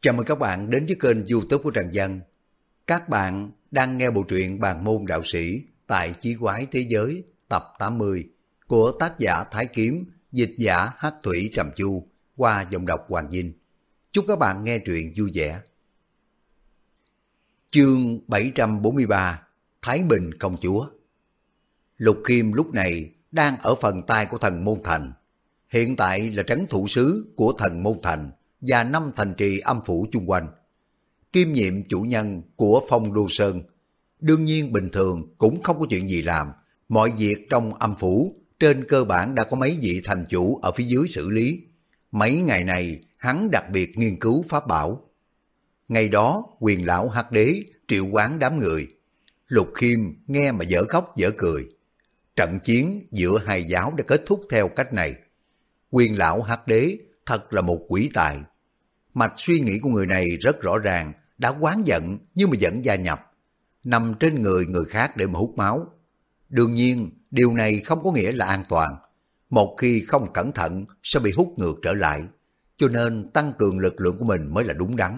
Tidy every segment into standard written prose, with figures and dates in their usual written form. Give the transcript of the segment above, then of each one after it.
Chào mừng các bạn đến với kênh YouTube của Trần Dân. Các bạn đang nghe bộ truyện Bàn môn đạo sĩ tại Chí quái thế giới tập 80 của tác giả Thái Kiếm, dịch giả Hắc Thủy Trầm Chu qua giọng đọc Hoàng Vinh. Chúc các bạn nghe truyện vui vẻ. Chương 743 Thái Bình Công Chúa. Lục Khiêm lúc này đang ở phần tay của Thần Môn Thành. Hiện tại là trấn thủ sứ của Thần Môn Thành và 5 thành trì âm phủ chung quanh. Kiêm nhiệm chủ nhân của Phong Đô Sơn. Đương nhiên bình thường cũng không có chuyện gì làm. Mọi việc trong âm phủ trên cơ bản đã có mấy vị thành chủ ở phía dưới xử lý. Mấy ngày này hắn đặc biệt nghiên cứu pháp bảo. Ngày đó Quyền lão Hắc Đế triệu hoán đám người. Lục Khiêm nghe mà dở khóc dở cười. Trận chiến giữa hai giáo đã kết thúc theo cách này. Quyền lão Hắc Đế thật là một quỷ tài. Mạch suy nghĩ của người này rất rõ ràng, đã oán giận nhưng mà vẫn gia nhập, nằm trên người người khác để mà hút máu. Đương nhiên, điều này không có nghĩa là an toàn. Một khi không cẩn thận sẽ bị hút ngược trở lại, cho nên tăng cường lực lượng của mình mới là đúng đắn.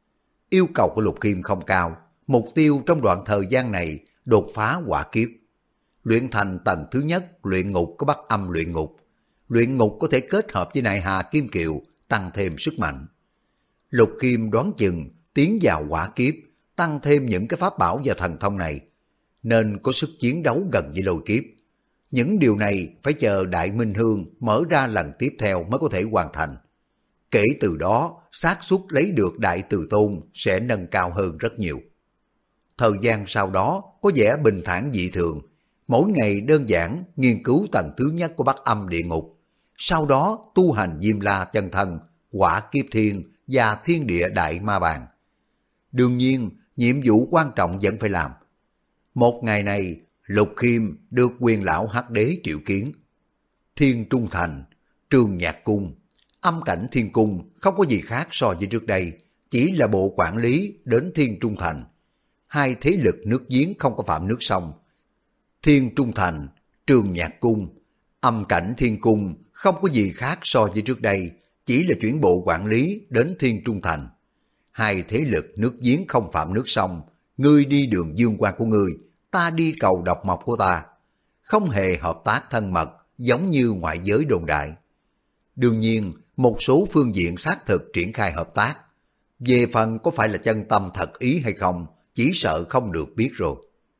Yêu cầu của Lục Khiêm không cao, mục tiêu trong đoạn thời gian này đột phá hỏa kiếp. Luyện thành tầng thứ nhất luyện ngục có Bắc Âm luyện ngục. Luyện ngục có thể kết hợp với Nại Hà Kim Kiều, tăng thêm sức mạnh. Lục Khiêm đoán chừng tiến vào hỏa kiếp, tăng thêm những cái pháp bảo và thần thông này, nên có sức chiến đấu gần với lôi kiếp. Những điều này phải chờ Đại Minh Hương mở ra lần tiếp theo mới có thể hoàn thành. Kể từ đó, xác suất lấy được Đại Từ Tôn sẽ nâng cao hơn rất nhiều. Thời gian sau đó có vẻ bình thản dị thường, mỗi ngày đơn giản nghiên cứu tầng thứ nhất của Bắc Âm địa ngục, sau đó tu hành Diêm La chân thân, hỏa kiếp thiên và thiên địa đại ma bàn. Đương nhiên, nhiệm vụ quan trọng vẫn phải làm. Một ngày này, Lục Khiêm được Quyền lão Hắc Đế triệu kiến. Thiên Trung Thành, Trường Nhạc Cung, Âm Cảnh Thiên Cung không có gì khác so với trước đây, chỉ là bộ quản lý đến Thiên Trung Thành. Hai thế lực nước giếng không có phạm nước sông. Thiên Trung Thành, Trường Nhạc Cung, Âm Cảnh Thiên Cung không có gì khác so với trước đây, chỉ là chuyển bộ quản lý đến Thiên Trung Thành. Hai thế lực nước giếng không phạm nước sông, ngươi đi đường dương quan của ngươi, ta đi cầu độc mộc của ta. Không hề hợp tác thân mật giống như ngoại giới đồn đại. Đương nhiên, một số phương diện xác thực triển khai hợp tác. Về phần có phải là chân tâm thật ý hay không, chỉ sợ không được biết rồi.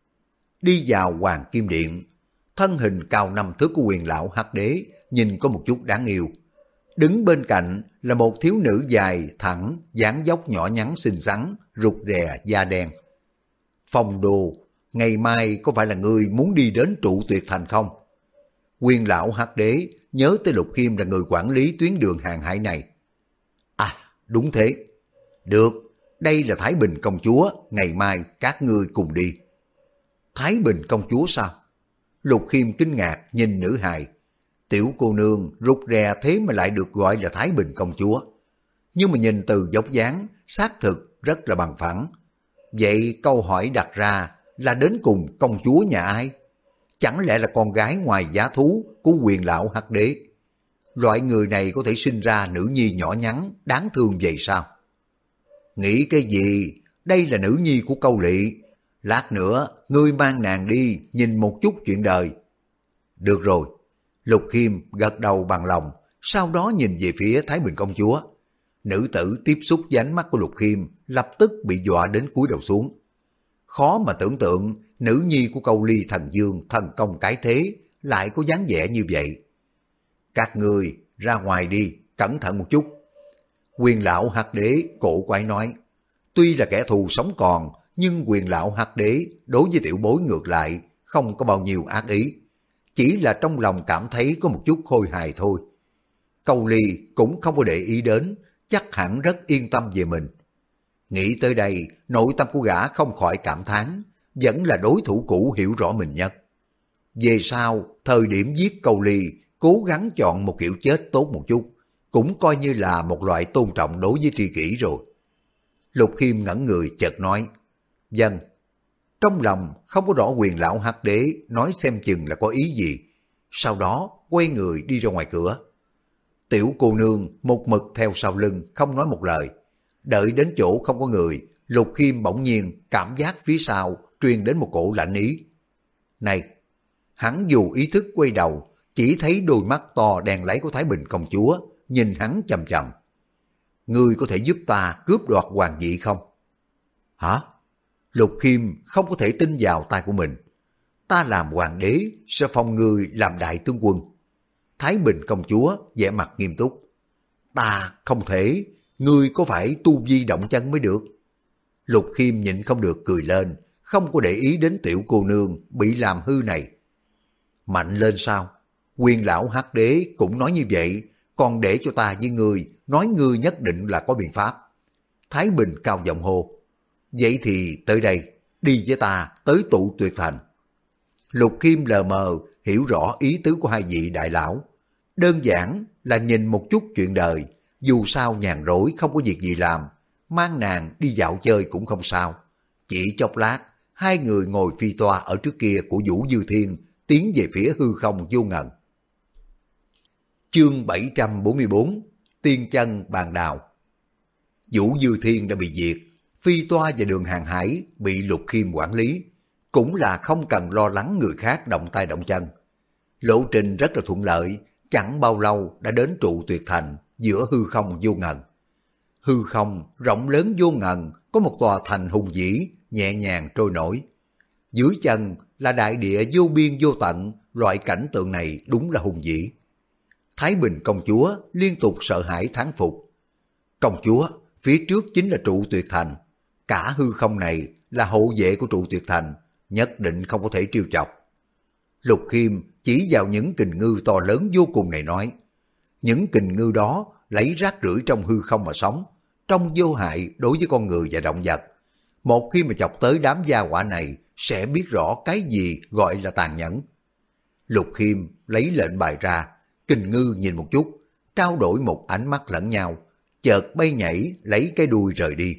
Đi vào Hoàng Kim Điện, thân hình cao 5 thước của Quyền lão Hắc Đế nhìn có một chút đáng yêu. Đứng bên cạnh là một thiếu nữ dài, thẳng, dáng dốc nhỏ nhắn xinh xắn, rụt rè, da đen. Phong Đô, ngày mai có phải là ngươi muốn đi đến Trụ Tuyệt Thành không? Quyền lão Hắc Đế nhớ tới Lục Khiêm là người quản lý tuyến đường hàng hải này. À, đúng thế. Được, đây là Thái Bình công chúa, ngày mai các ngươi cùng đi. Thái Bình công chúa sao? Lục Khiêm kinh ngạc nhìn nữ hài. Tiểu cô nương rụt rè thế mà lại được gọi là Thái Bình công chúa. Nhưng mà nhìn từ dốc dáng, xác thực rất là bằng phẳng. Vậy câu hỏi đặt ra là đến cùng công chúa nhà ai? Chẳng lẽ là con gái ngoài giá thú của Quyền lão Hắc Đế? Loại người này có thể sinh ra nữ nhi nhỏ nhắn, đáng thương vậy sao? Nghĩ cái gì? Đây là nữ nhi của Câu Lỵ. Lát nữa, ngươi mang nàng đi nhìn một chút chuyện đời. Được rồi. Lục Khiêm gật đầu bằng lòng, sau đó nhìn về phía Thái Bình công chúa. Nữ tử tiếp xúc với ánh mắt của Lục Khiêm, lập tức bị dọa đến cúi đầu xuống. Khó mà tưởng tượng, nữ nhi của Câu Ly Thần Dương thần công cái thế, lại có dáng vẻ như vậy. Các người ra ngoài đi, cẩn thận một chút. Quyền lão Hắc Đế cổ quái nói, tuy là kẻ thù sống còn, nhưng Quyền lão Hắc Đế đối với tiểu bối ngược lại, không có bao nhiêu ác ý. Chỉ là trong lòng cảm thấy có một chút khôi hài thôi. Câu Ly cũng không có để ý đến, chắc hẳn rất yên tâm về mình. Nghĩ tới đây, nội tâm của gã không khỏi cảm thán, vẫn là đối thủ cũ hiểu rõ mình nhất. Về sau, thời điểm giết Câu Ly, cố gắng chọn một kiểu chết tốt một chút, cũng coi như là một loại tôn trọng đối với tri kỷ rồi. Lục Khiêm ngẩn người chợt nói, vâng. Trong lòng không có rõ Quyền lão Hắc Đế nói xem chừng là có ý gì, sau đó quay người đi ra ngoài cửa. Tiểu cô nương một mực theo sau lưng không nói một lời. Đợi đến chỗ không có người, Lục Khiêm bỗng nhiên cảm giác phía sau truyền đến một cổ lạnh ý. Này! Hắn dù ý thức quay đầu, chỉ thấy đôi mắt to đen láy của Thái Bình công chúa, nhìn hắn chằm chằm. Ngươi có thể giúp ta cướp đoạt hoàng vị không? Hả? Lục Khiêm không có thể tin vào tai của mình. Ta làm hoàng đế sẽ phong ngươi làm đại tướng quân. Thái Bình công chúa vẻ mặt nghiêm túc. Ta không thể, ngươi có phải tu vi động chân mới được. Lục Khiêm nhịn không được cười lên, không có để ý đến tiểu cô nương bị làm hư này. Mạnh lên sao? Quyền lão hắc đế cũng nói như vậy, còn để cho ta với ngươi nói ngươi nhất định là có biện pháp. Thái Bình cao giọng hô. Vậy thì tới đây, đi với ta tới tụ Tuyệt Thành. Lục Khiêm lờ mờ hiểu rõ ý tứ của hai vị đại lão. Đơn giản là nhìn một chút chuyện đời, dù sao nhàn rỗi không có việc gì làm, mang nàng đi dạo chơi cũng không sao. Chỉ chốc lát, hai người ngồi phi toa ở trước kia của Vũ Dư Thiên, tiến về phía hư không vô ngần. Chương 744 Tiên chân bàn đào. Vũ Dư Thiên đã bị diệt, phi toa và đường hàng hải bị Lục Khiêm quản lý, cũng là không cần lo lắng người khác động tay động chân. Lộ trình rất là thuận lợi, chẳng bao lâu đã đến trụ Tuyệt Thành giữa hư không vô ngần. Hư không rộng lớn vô ngần, có một tòa thành hùng vĩ nhẹ nhàng trôi nổi. Dưới chân là đại địa vô biên vô tận, loại cảnh tượng này đúng là hùng vĩ. Thái Bình công chúa liên tục sợ hãi thán phục. Công chúa, phía trước chính là trụ Tuyệt Thành. Cả hư không này là hộ vệ của trụ Tuyệt Thành, nhất định không có thể trêu chọc. Lục Khiêm chỉ vào những kình ngư to lớn vô cùng này nói. Những kình ngư đó lấy rác rưởi trong hư không mà sống, trong vô hại đối với con người và động vật. Một khi mà chọc tới đám gia hỏa này, sẽ biết rõ cái gì gọi là tàn nhẫn. Lục Khiêm lấy lệnh bài ra, kình ngư nhìn một chút, trao đổi một ánh mắt lẫn nhau, chợt bay nhảy lấy cái đuôi rời đi.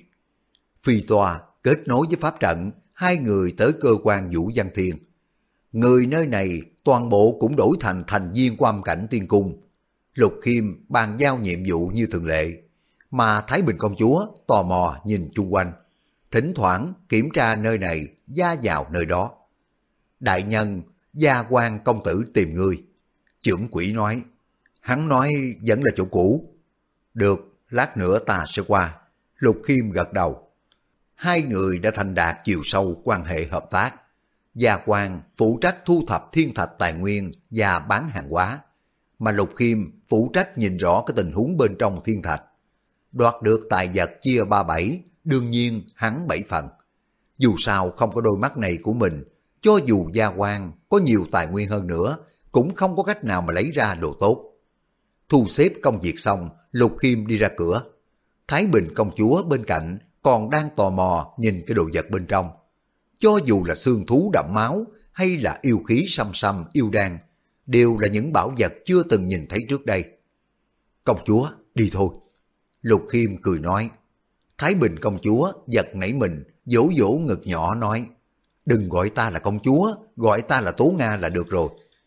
Phi toa kết nối với pháp trận, hai người tới cơ quan Vũ Văn Thiên. Người nơi này toàn bộ cũng đổi thành thành viên của âm cảnh tiên cung. Lục Khiêm bàn giao nhiệm vụ như thường lệ, mà Thái Bình công chúa tò mò nhìn chung quanh, thỉnh thoảng kiểm tra nơi này, gia vào nơi đó. Đại nhân, Gia Quan công tử tìm ngươi. Chưởng quỷ nói. Hắn nói vẫn là chỗ cũ. Được, lát nữa ta sẽ qua. Lục Khiêm gật đầu. Hai người đã thành đạt chiều sâu quan hệ hợp tác. Gia Quan phụ trách thu thập thiên thạch tài nguyên và bán hàng hóa, mà Lục Khiêm phụ trách nhìn rõ cái tình huống bên trong thiên thạch. Đoạt được tài vật chia 3/7, đương nhiên hắn 7 phần. Dù sao không có đôi mắt này của mình, cho dù Gia Quan có nhiều tài nguyên hơn nữa, cũng không có cách nào mà lấy ra đồ tốt. Thu xếp công việc xong, Lục Khiêm đi ra cửa. Thái Bình công chúa bên cạnh còn đang tò mò nhìn cái đồ vật bên trong. Cho dù là xương thú đậm máu hay là yêu khí xăm xăm yêu đan, đều là những bảo vật chưa từng nhìn thấy trước đây. Công chúa, đi thôi. Lục Khiêm cười nói. Thái Bình công chúa giật nảy mình, vỗ vỗ ngực nhỏ nói. Đừng gọi ta là công chúa, gọi ta là Tố Nga là được rồi.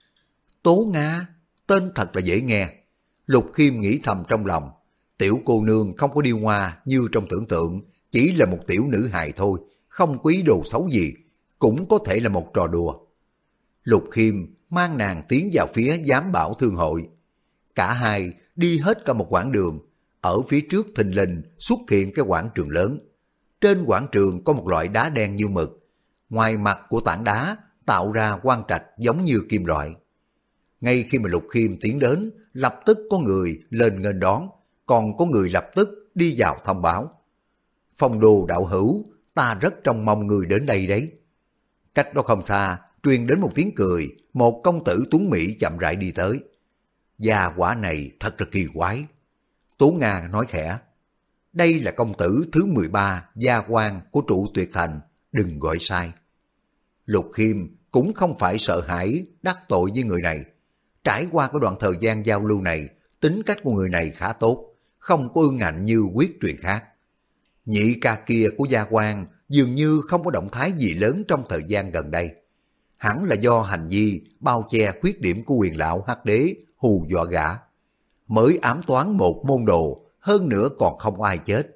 Tố Nga, tên thật là dễ nghe. Lục Khiêm nghĩ thầm trong lòng. Tiểu cô nương không có điêu hoa như trong tưởng tượng, chỉ là một tiểu nữ hài thôi, không quý đồ xấu gì, cũng có thể là một trò đùa. Lục Khiêm mang nàng tiến vào phía giám bảo thương hội. Cả hai đi hết cả một quãng đường. Ở phía trước thình lình xuất hiện cái quảng trường lớn. Trên quảng trường có một loại đá đen như mực. Ngoài mặt của tảng đá tạo ra quang trạch giống như kim loại. Ngay khi mà Lục Khiêm tiến đến, lập tức có người lên nghênh đón, còn có người lập tức đi vào thông báo. Phong Đô đạo hữu, ta rất trông mong người đến đây đấy. Cách đó không xa, truyền đến một tiếng cười, một công tử tuấn mỹ chậm rãi đi tới. Gia quả này thật là kỳ quái. Tố Nga nói khẽ. Đây là công tử thứ 13 Gia Quan của trụ Tuyệt Thành, đừng gọi sai. Lục Khiêm cũng không phải sợ hãi đắc tội với người này. Trải qua cái đoạn thời gian giao lưu này, tính cách của người này khá tốt, không có ương ngạnh như quyết truyền khác. Nhị ca kia của Gia Quan dường như không có động thái gì lớn trong thời gian gần đây. Hẳn là do hành vi bao che khuyết điểm của quyền lão hắc đế hù dọa gã. Mới ám toán một môn đồ, hơn nữa còn không ai chết.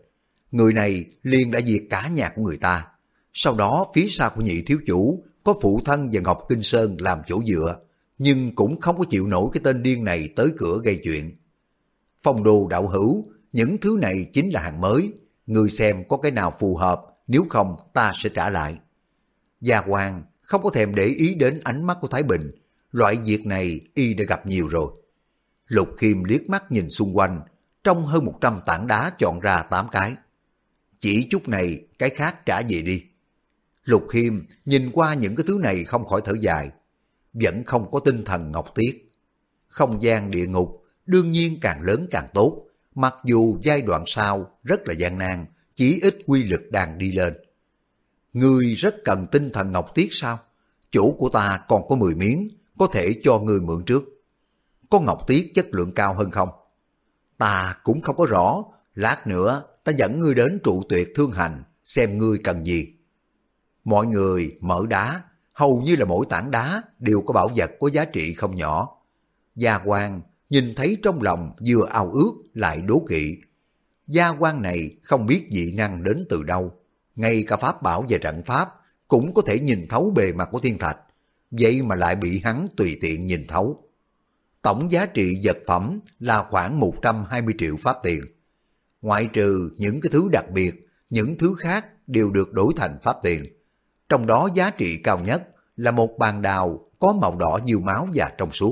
người này liền đã diệt cả nhà của người ta. Sau đó phía sau của nhị thiếu chủ có phụ thân và Ngọc Kinh Sơn làm chỗ dựa, nhưng cũng không có chịu nổi cái tên điên này tới cửa gây chuyện. Phong đồ đạo hữu, những thứ này chính là hàng mới, người xem có cái nào phù hợp, nếu không ta sẽ trả lại. Gia Quang không có thèm để ý đến ánh mắt của Thái Bình, loại việc này y đã gặp nhiều rồi. Lục Khiêm liếc mắt nhìn xung quanh, trong hơn 100 tảng đá chọn ra 8 cái. Chỉ chút này, cái khác trả về đi. Lục Khiêm nhìn qua những cái thứ này không khỏi thở dài, vẫn không có tinh thần Ngọc Tiết. Không gian địa ngục đương nhiên càng lớn càng tốt, mặc dù giai đoạn sau rất là gian nan, chỉ ít quy lực đang đi lên. Ngươi rất cần tinh thần Ngọc Tiết sao? Chỗ của ta còn có 10 miếng, có thể cho ngươi mượn trước. Có Ngọc Tiết chất lượng cao hơn không? Ta cũng không có rõ, lát nữa ta dẫn ngươi đến trụ tuyệt thương hành, xem ngươi cần gì. Mọi người mở đá, hầu như là mỗi tảng đá đều có bảo vật có giá trị không nhỏ. Gia Quang nhìn thấy trong lòng vừa ao ước lại đố kỵ. Gia Quang này không biết dị năng đến từ đâu, ngay cả pháp bảo và trận pháp cũng có thể nhìn thấu bề mặt của thiên thạch, vậy mà lại bị hắn tùy tiện nhìn thấu. Tổng giá trị vật phẩm là khoảng 120 triệu pháp tiền. Ngoại trừ những cái thứ đặc biệt, những thứ khác đều được đổi thành pháp tiền. Trong đó giá trị cao nhất là một bàn đào có màu đỏ như máu và trong suốt.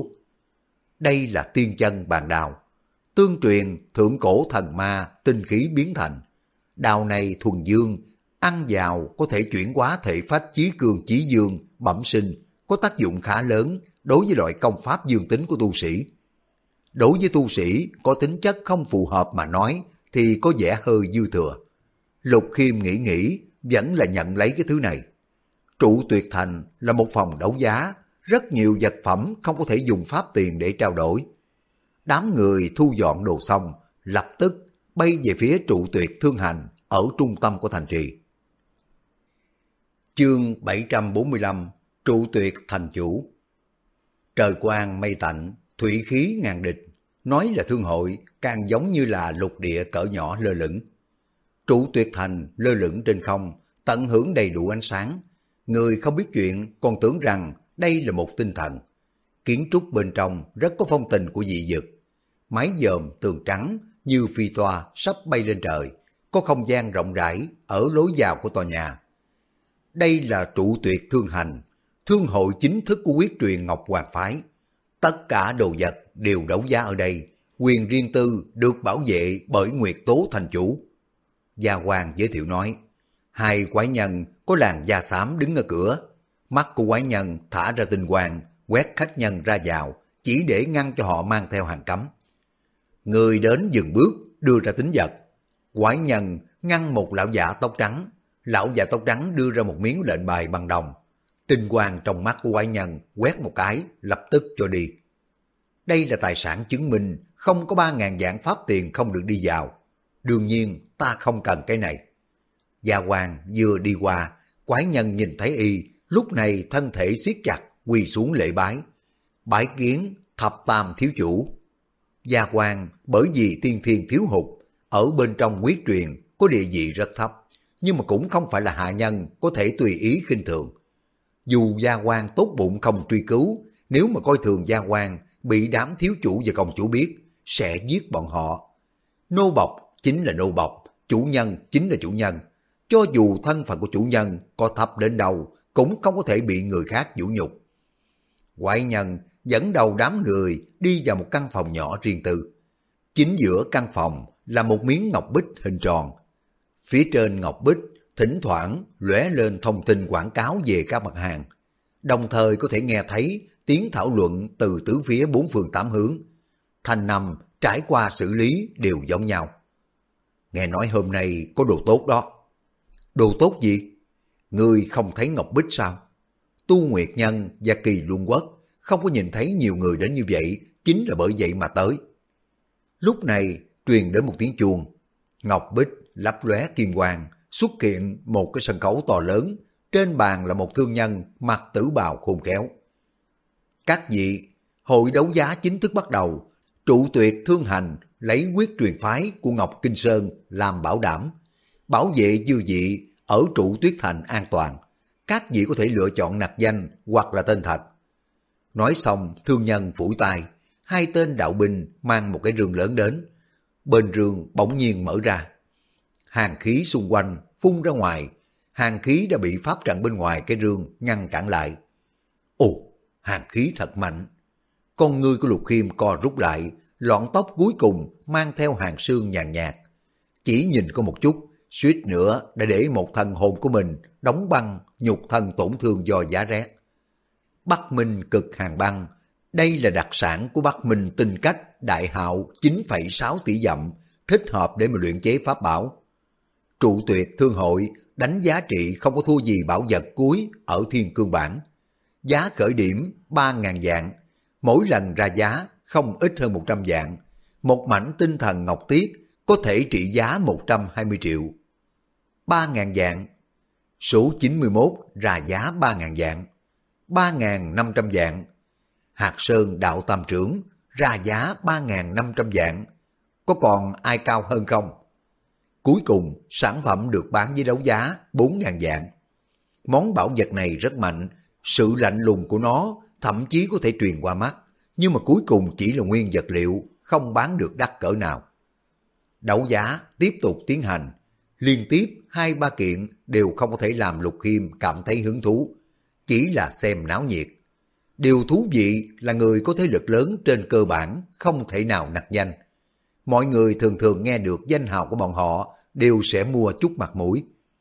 Đây là tiên chân bàn đào. Tương truyền thượng cổ thần ma tinh khí biến thành. Đào này thuần dương, ăn vào có thể chuyển hóa thể phách chí cường chí dương, bẩm sinh, có tác dụng khá lớn đối với loại công pháp dương tính của tu sĩ. Đối với tu sĩ có tính chất không phù hợp mà nói thì có vẻ hơi dư thừa. Lục Khiêm nghĩ vẫn là nhận lấy cái thứ này. Trụ Tuyệt Thành là một phòng đấu giá, rất nhiều vật phẩm không có thể dùng pháp tiền để trao đổi. Đám người thu dọn đồ xong, lập tức bay về phía Trụ Tuyệt Thương Hành ở trung tâm của thành trì. Chương 745 Trụ Tuyệt Thành Chủ. Trời quang mây tạnh, thủy khí ngàn địch, nói là thương hội càng giống như là lục địa cỡ nhỏ lơ lửng. Trụ Tuyệt Thành lơ lửng trên không, tận hưởng đầy đủ ánh sáng. Người không biết chuyện còn tưởng rằng đây là một tinh thần. Kiến trúc bên trong rất có phong tình của dị dực. Mái dòm tường trắng như phi toa sắp bay lên trời, có không gian rộng rãi ở lối vào của tòa nhà. Đây là Trụ Tuyệt Thương Hành, thương hội chính thức của Quyết Truyền Ngọc Hoàng Phái. Tất cả đồ vật đều đấu giá ở đây, quyền riêng tư được bảo vệ bởi Nguyệt Tố thành chủ. Gia Hoàng giới thiệu nói, hai quái nhân có làn da xám đứng ở cửa. Mắt của quái nhân thả ra tinh quang, quét khách nhân ra vào, chỉ để ngăn cho họ mang theo hàng cấm. Người đến dừng bước, đưa ra tín vật. Quái nhân ngăn một lão giả tóc trắng. Lão già tóc trắng đưa ra một miếng lệnh bài bằng đồng. Tinh quang trong mắt của quái nhân quét một cái, lập tức cho đi. Đây là tài sản chứng minh không có 3.000 vạn pháp tiền không được đi vào. Đương nhiên ta không cần cái này. Gia Hoàng vừa đi qua, quái nhân nhìn thấy y, lúc này thân thể siết chặt, quỳ xuống lễ bái. Bái kiến thập tam thiếu chủ. Gia Hoàng bởi vì tiên thiên thiếu hụt, ở bên trong Quyết Truyền có địa vị rất thấp, nhưng mà cũng không phải là hạ nhân có thể tùy ý khinh thường. Dù Gia Hoàng tốt bụng không truy cứu, nếu mà coi thường Gia Hoàng bị đám thiếu chủ và công chủ biết, sẽ giết bọn họ. Nô bộc chính là nô bộc, chủ nhân chính là chủ nhân. Cho dù thân phận của chủ nhân có thấp đến đâu, cũng không có thể bị người khác vũ nhục. Quái nhân dẫn đầu đám người đi vào một căn phòng nhỏ riêng tư. Chính giữa căn phòng là một miếng ngọc bích hình tròn. Phía trên ngọc bích thỉnh thoảng lóe lên thông tin quảng cáo về các mặt hàng. Đồng thời có thể nghe thấy tiếng thảo luận từ tứ phía bốn phương tám hướng. Thanh năm trải qua xử lý đều giống nhau. Nghe nói hôm nay có đồ tốt đó. Đồ tốt gì? Ngươi không thấy ngọc bích sao? Tu Nguyệt Nhân và Kỳ Luân Quốc không có nhìn thấy nhiều người đến như vậy, chính là bởi vậy mà tới. Lúc này truyền đến một tiếng chuông. Ngọc bích lấp lóe kim quang, xuất hiện một cái sân khấu to lớn. Trên bàn là một thương nhân mặc tử bào khôn khéo. Các vị, hội đấu giá chính thức bắt đầu. Trụ Tuyệt Thương Hành lấy Quyết Truyền phái của Ngọc Kinh Sơn làm bảo đảm. bảo vệ dư vị ở trụ tuyết thành an toàn. Các vị có thể lựa chọn nặc danh hoặc là tên thật. Nói xong, thương nhân phủi tay, hai tên đạo binh mang một cái rương lớn đến. Bên rương bỗng nhiên mở ra. Hàn khí xung quanh phun ra ngoài, hàn khí đã bị pháp trận bên ngoài cái rương ngăn cản lại. Ồ, hàn khí thật mạnh. Con ngươi của Lục Khiêm co rút lại, lọn tóc cuối cùng mang theo hàn sương nhàn nhạt. Chỉ nhìn có một chút, suýt nữa đã để một thần hồn của mình đóng băng, nhục thân tổn thương do giá rét. Bắc Minh cực hàn băng, đây là đặc sản của Bắc Minh tinh cách đại hạo 9,6 tỷ dặm, thích hợp để mà luyện chế pháp bảo. Trụ tuyệt thương hội đánh giá trị không có thua gì bảo vật cuối ở thiên cương bản. Giá khởi điểm 3.000 vạn, mỗi lần ra giá không ít hơn 100 vạn. Một mảnh tinh thần ngọc tiết có thể trị giá 120 triệu. 3.000 vạn. Số 91 ra giá 3.000 vạn. 3.500 vạn. Hạt Sơn đạo tam trưởng ra giá 3.500 vạn. Có còn ai cao hơn không? Cuối cùng sản phẩm được bán với đấu giá 4.000 vạn. Món bảo vật này rất mạnh, sự lạnh lùng của nó thậm chí có thể truyền qua mắt, nhưng mà cuối cùng chỉ là nguyên vật liệu, không bán được đắt cỡ nào. Đấu giá tiếp tục tiến hành, liên tiếp 2-3 kiện đều không có thể làm Lục Khiêm cảm thấy hứng thú, chỉ là xem náo nhiệt. Điều thú vị là người có thế lực lớn trên cơ bản không thể nào nặc danh. Mọi người thường thường nghe được danh hào của bọn họ đều sẽ mua chút mặt mũi.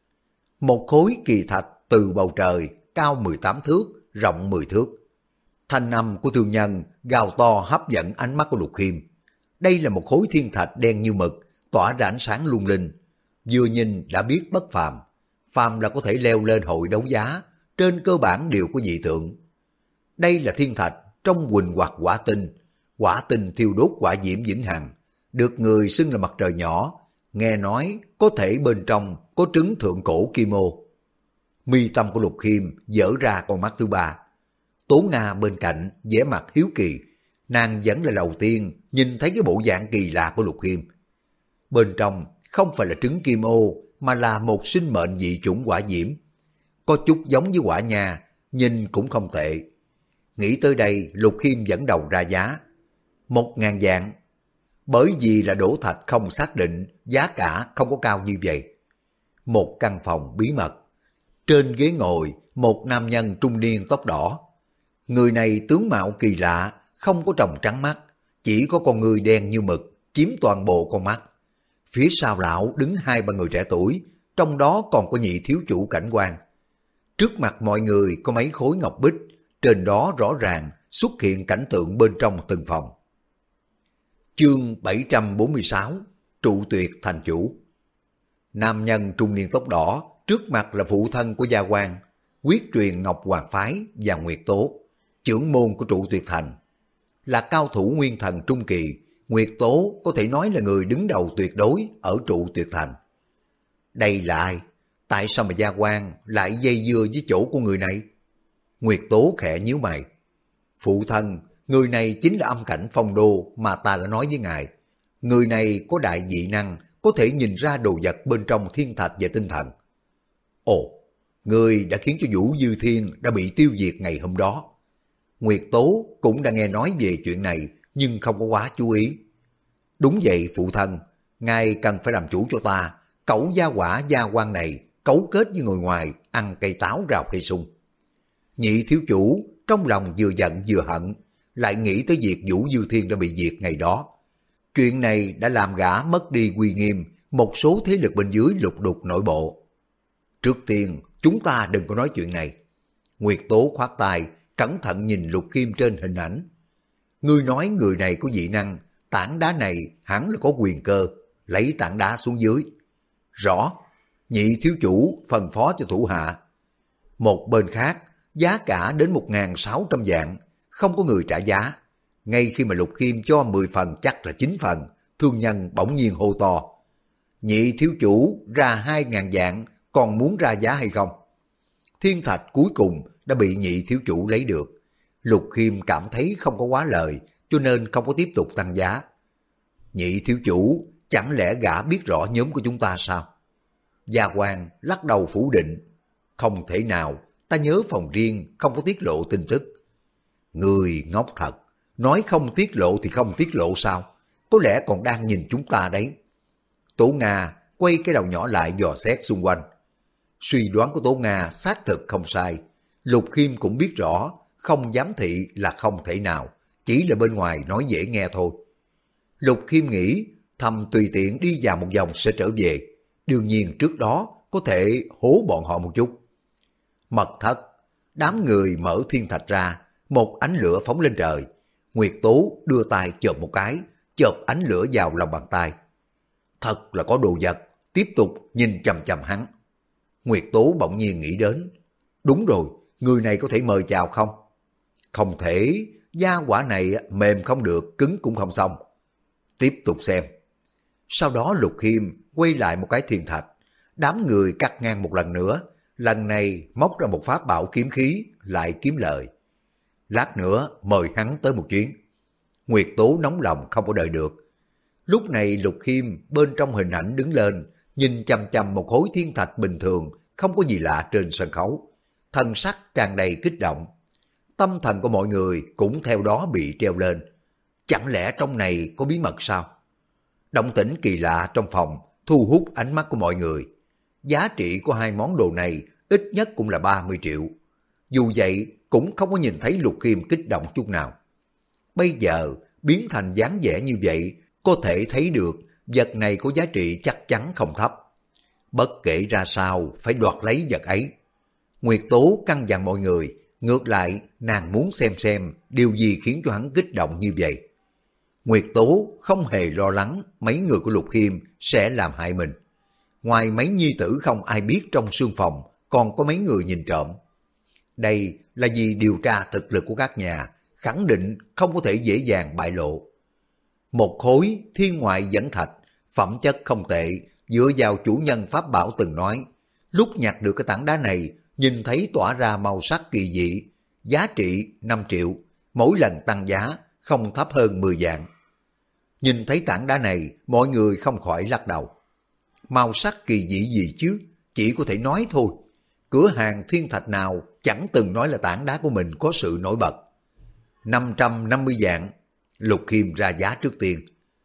Một khối kỳ thạch từ bầu trời, cao 18 thước, rộng 10 thước. Thanh âm của thương nhân gào to hấp dẫn ánh mắt của Lục Khiêm. Đây là một khối thiên thạch đen như mực, tỏa ra ánh sáng lung linh. Vừa nhìn đã biết bất phàm. Phàm là có thể leo lên hội đấu giá, trên cơ bản đều có dị tượng. Đây là thiên thạch trong huỳnh hoặc quả tinh thiêu đốt quả diễm vĩnh hằng, được người xưng là mặt trời nhỏ, nghe nói có thể bên trong có trứng thượng cổ kim ô. Mi tâm của Lục Khiêm dở ra con mắt thứ ba. Tố Nga bên cạnh vẻ mặt hiếu kỳ, nàng vẫn là đầu tiên nhìn thấy cái bộ dạng kỳ lạ của Lục Khiêm. Bên trong không phải là trứng kim ô mà là một sinh mệnh dị chủng quả diễm, có chút giống với quả nha, nhìn cũng không tệ. Nghĩ tới đây, Lục Khiêm dẫn đầu ra giá 1.000 vạn. Bởi vì là đổ thạch không xác định, giá cả không có cao như vậy. Một căn phòng bí mật, trên ghế ngồi một nam nhân trung niên tóc đỏ. Người này tướng mạo kỳ lạ, không có tròng trắng mắt, chỉ có con người đen như mực, chiếm toàn bộ con mắt. Phía sau lão đứng 2-3 người trẻ tuổi, trong đó còn có nhị thiếu chủ Cảnh Quan. Trước mặt mọi người có mấy khối ngọc bích, trên đó rõ ràng xuất hiện cảnh tượng bên trong từng phòng. Chương 746, trụ tuyệt thành chủ. Nam nhân trung niên tóc đỏ, trước mặt là phụ thân của Gia Quan, quyết truyền Ngọc Hoàng Phái và Nguyệt Tố, trưởng môn của trụ tuyệt thành. Là cao thủ nguyên thần trung kỳ, Nguyệt Tố có thể nói là người đứng đầu tuyệt đối ở trụ tuyệt thành. Đây là ai? Tại sao mà Gia Quan lại dây dưa với chỗ của người này? Nguyệt Tố khẽ nhíu mày. Phụ thân, người này chính là âm cảnh phong đô mà ta đã nói với ngài. Người này có đại dị năng, có thể nhìn ra đồ vật bên trong thiên thạch và tinh thần. Ồ, người đã khiến cho Vũ Dư Thiên đã bị tiêu diệt ngày hôm đó. Nguyệt Tố cũng đã nghe nói về chuyện này, nhưng không có quá chú ý. Đúng vậy phụ thân, ngài cần phải làm chủ cho ta. Cẩu gia quả Gia Quan này cấu kết với người ngoài, ăn cây táo rào cây sung. Nhị thiếu chủ trong lòng vừa giận vừa hận, lại nghĩ tới việc Vũ Dư Thiên đã bị diệt ngày đó. Chuyện này đã làm gã mất đi uy nghiêm, một số thế lực bên dưới lục đục nội bộ. Trước tiên, chúng ta đừng có nói chuyện này. Nguyệt Tố khoát tay, cẩn thận nhìn Lục Khiêm trên hình ảnh. Ngươi nói người này có dị năng, tảng đá này hẳn là có quyền cơ, lấy tảng đá xuống dưới. Rõ, nhị thiếu chủ phân phó cho thủ hạ. Một bên khác, giá cả đến 1.600 vạn, không có người trả giá. Ngay khi mà Lục Khiêm cho 10 phần chắc là 9 phần, thương nhân bỗng nhiên hô to. Nhị thiếu chủ ra 2.000 vạn, còn muốn ra giá hay không? Thiên thạch cuối cùng đã bị nhị thiếu chủ lấy được. Lục Khiêm cảm thấy không có quá lời, cho nên không có tiếp tục tăng giá. Nhị thiếu chủ, chẳng lẽ gã biết rõ nhóm của chúng ta sao? Gia Quang lắc đầu phủ định. Không thể nào, ta nhớ phòng riêng không có tiết lộ tin tức. Người ngốc thật, nói không tiết lộ thì không tiết lộ sao? Có lẽ còn đang nhìn chúng ta đấy. Tố Nga quay cái đầu nhỏ lại dò xét xung quanh. Suy đoán của Tố Nga xác thực không sai. Lục Khiêm cũng biết rõ, không giám thị là không thể nào, chỉ là bên ngoài nói dễ nghe thôi. Lục Khiêm nghĩ thầm tùy tiện đi vào một vòng sẽ trở về. Đương nhiên trước đó có thể hố bọn họ một chút. Mật thất, đám người mở thiên thạch ra, một ánh lửa phóng lên trời. Nguyệt Tố đưa tay chộp một cái, chộp ánh lửa vào lòng bàn tay. Thật là có đồ vật, tiếp tục nhìn chằm chằm hắn. Nguyệt Tố bỗng nhiên nghĩ đến, đúng rồi, người này có thể mời chào không? Không thể, gia quả này mềm không được, cứng cũng không xong. Tiếp tục xem. Sau đó Lục Khiêm quay lại một cái thiên thạch, đám người cắt ngang một lần nữa, lần này móc ra một pháp bảo kiếm khí, lại kiếm lời. Lát nữa mời hắn tới một chuyến. Nguyệt Tố nóng lòng không có đợi được. Lúc này Lục Khiêm bên trong hình ảnh đứng lên, nhìn chằm chằm một khối thiên thạch bình thường, không có gì lạ trên sân khấu. Thân sắc tràn đầy kích động. Tâm thần của mọi người cũng theo đó bị treo lên. Chẳng lẽ trong này có bí mật sao? Động tĩnh kỳ lạ trong phòng thu hút ánh mắt của mọi người. Giá trị của hai món đồ này ít nhất cũng là 30 triệu. Dù vậy cũng không có nhìn thấy Lục Khiêm kích động chút nào. Bây giờ biến thành dáng vẻ như vậy, có thể thấy được vật này có giá trị chắc chắn không thấp. Bất kể ra sao phải đoạt lấy vật ấy. Nguyệt Tố căn dặn mọi người, ngược lại nàng muốn xem điều gì khiến cho hắn kích động như vậy. Nguyệt Tố không hề lo lắng mấy người của Lục Khiêm sẽ làm hại mình. Ngoài mấy nhi tử không ai biết trong sương phòng còn có mấy người nhìn trộm. Đây là vì điều tra thực lực của các nhà, khẳng định không có thể dễ dàng bại lộ. Một khối thiên ngoại dẫn thạch, phẩm chất không tệ, dựa vào chủ nhân pháp bảo từng nói. Lúc nhặt được cái tảng đá này, nhìn thấy tỏa ra màu sắc kỳ dị, giá trị 5 triệu, mỗi lần tăng giá không thấp hơn 10 vạn. Nhìn thấy tảng đá này, mọi người không khỏi lắc đầu. Màu sắc kỳ dị gì chứ, chỉ có thể nói thôi. Cửa hàng thiên thạch nào chẳng từng nói là tảng đá của mình có sự nổi bật. 550 vạn, Lục Khiêm ra giá trước tiên.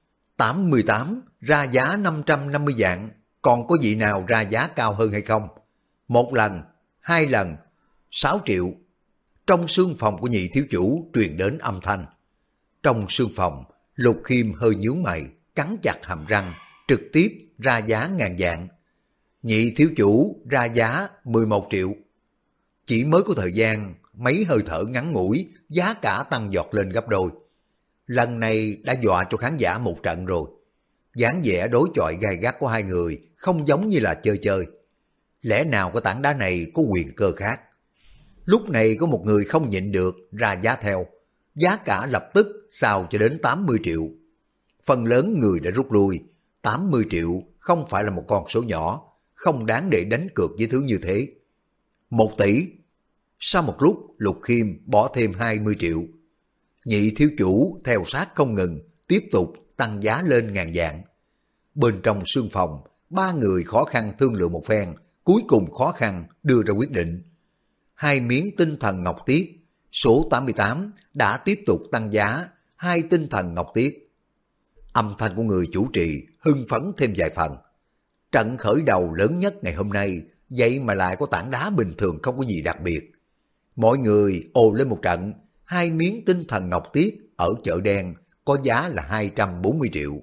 88 ra giá 550 vạn, còn có vị nào ra giá cao hơn hay không? Một lần, hai lần, 6 triệu. Trong sương phòng của nhị thiếu chủ truyền đến âm thanh. Trong sương phòng, Lục Khiêm hơi nhướng mày, cắn chặt hàm răng, trực tiếp ra giá ngàn vạn. Nhị thiếu chủ ra giá 11 triệu. Chỉ mới có thời gian, mấy hơi thở ngắn ngủi, giá cả tăng giọt lên gấp đôi. Lần này đã dọa cho khán giả một trận rồi. Dáng vẻ đối chọi gay gắt của hai người không giống như là chơi chơi. Lẽ nào cái tảng đá này có quyền cơ khác? Lúc này có một người không nhịn được ra giá theo. Giá cả lập tức sao cho đến 80 triệu. Phần lớn người đã rút lui. 80 triệu không phải là một con số nhỏ, không đáng để đánh cược với thứ như thế. 1 tỷ. Sau một lúc Lục Khiêm bỏ thêm 20 triệu. Nhị thiếu chủ theo sát không ngừng, tiếp tục tăng giá lên ngàn vạn. Bên trong sương phòng, ba người khó khăn thương lượng một phen, cuối cùng khó khăn đưa ra quyết định. 2 miếng tinh thần ngọc tiết, số 88 đã tiếp tục tăng giá 2 tinh thần ngọc tiết. Âm thanh của người chủ trì hưng phấn thêm vài phần. Trận khởi đầu lớn nhất ngày hôm nay, vậy mà lại có tảng đá bình thường không có gì đặc biệt. Mọi người ồ lên một trận, 2 miếng tinh thần ngọc tiết ở chợ đen có giá là 240 triệu.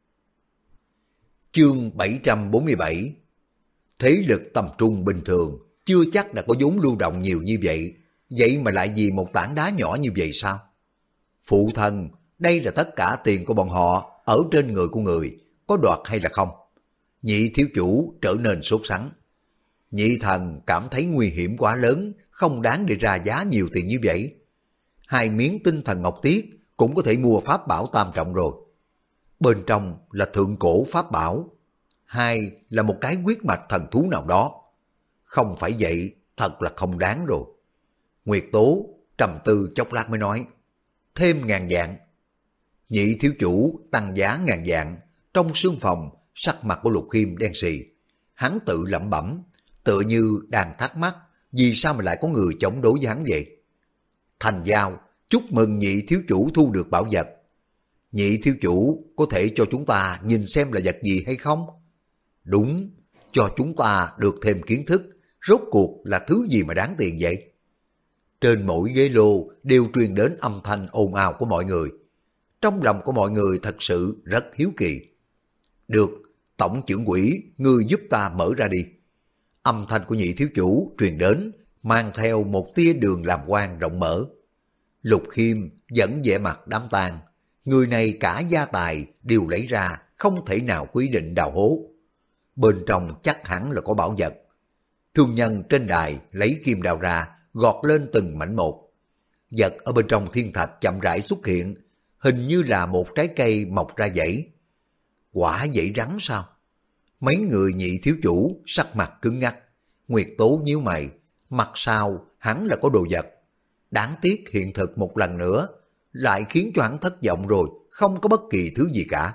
Chương 747. Thế lực tầm trung bình thường chưa chắc đã có vốn lưu động nhiều như vậy, vậy mà lại vì một tảng đá nhỏ như vậy sao? Phụ thân, đây là tất cả tiền của bọn họ ở trên người của người, có đoạt hay là không? Nhị thiếu chủ trở nên sốt sắng. Nhị thần cảm thấy nguy hiểm quá lớn, không đáng để ra giá nhiều tiền như vậy. 2 miếng tinh thần ngọc tiết cũng có thể mua pháp bảo tam trọng rồi. Bên trong là thượng cổ pháp bảo, 2 là một cái huyết mạch thần thú nào đó. Không phải vậy, thật là không đáng rồi. Nguyệt Tố trầm tư chốc lát mới nói, thêm ngàn vạn. Nhị thiếu chủ tăng giá ngàn vạn, trong sương phòng sắc mặt của Lục Khiêm đen xì. Hắn tự lẩm bẩm, tựa như đang thắc mắc vì sao mà lại có người chống đối với hắn vậy. Thành Giao, chúc mừng nhị thiếu chủ thu được bảo vật. Nhị thiếu chủ có thể cho chúng ta nhìn xem là vật gì hay không? Đúng, cho chúng ta được thêm kiến thức, rốt cuộc là thứ gì mà đáng tiền vậy? Trên mỗi ghế lô đều truyền đến âm thanh ồn ào của mọi người. Trong lòng của mọi người thật sự rất hiếu kỳ. Được, tổng trưởng quỹ, ngươi giúp ta mở ra đi. Âm thanh của nhị thiếu chủ truyền đến, mang theo một tia đường làm quan rộng mở. Lục Khiêm vẫn vẻ mặt đám tang. Người này cả gia tài đều lấy ra, không thể nào quyết định đào hố. Bên trong chắc hẳn là có bảo vật. Thương nhân trên đài lấy kim đào ra, gọt lên từng mảnh một. Vật ở bên trong thiên thạch chậm rãi xuất hiện, hình như là một trái cây mọc ra dãy. Quả dãy rắn sao? Mấy người nhị thiếu chủ sắc mặt cứng ngắc. Nguyệt Tố nhíu mày, mặt sau hắn là có đồ vật. Đáng tiếc hiện thực một lần nữa, lại khiến cho hắn thất vọng rồi, không có bất kỳ thứ gì cả.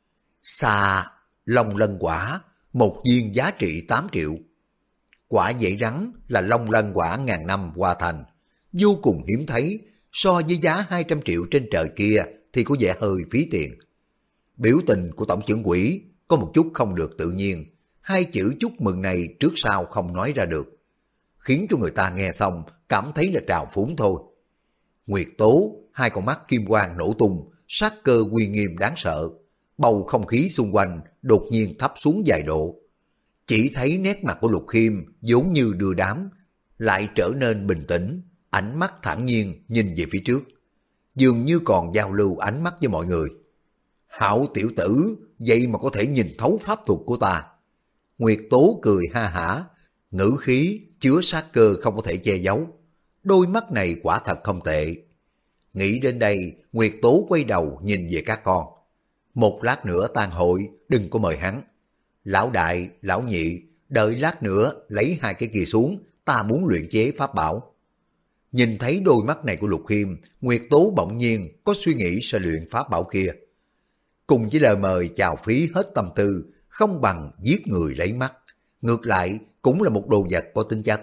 Xà long lân quả, một viên giá trị 8 triệu. Quả dãy rắn là long lân quả ngàn năm hoa thành, vô cùng hiếm thấy, so với giá 200 triệu trên trời kia thì có vẻ hơi phí tiền. Biểu tình của tổng trưởng quỹ có một chút không được tự nhiên, hai chữ chúc mừng này trước sau không nói ra được, khiến cho người ta nghe xong cảm thấy là trào phúng thôi. Nguyệt Tố, hai con mắt kim quang nổ tung, sát cơ uy nghiêm đáng sợ, bầu không khí xung quanh đột nhiên thấp xuống vài độ. Chỉ thấy nét mặt của Lục Khiêm vốn như đưa đám, lại trở nên bình tĩnh, ánh mắt thản nhiên nhìn về phía trước, dường như còn giao lưu ánh mắt với mọi người. Hảo tiểu tử, vậy mà có thể nhìn thấu pháp thuật của ta. Nguyệt Tố cười ha hả, ngữ khí chứa sát cơ không có thể che giấu. Đôi mắt này quả thật không tệ. Nghĩ đến đây, Nguyệt Tố quay đầu nhìn về các con. Một lát nữa tan hội, đừng có mời hắn. Lão đại, lão nhị, đợi lát nữa lấy hai cái kia xuống, ta muốn luyện chế pháp bảo. Nhìn thấy đôi mắt này của Lục Khiêm, Nguyệt Tố bỗng nhiên có suy nghĩ sẽ luyện pháp bảo kia. Cùng với lời mời chào phí hết tâm tư, không bằng giết người lấy mắt. Ngược lại cũng là một đồ vật có tính chất.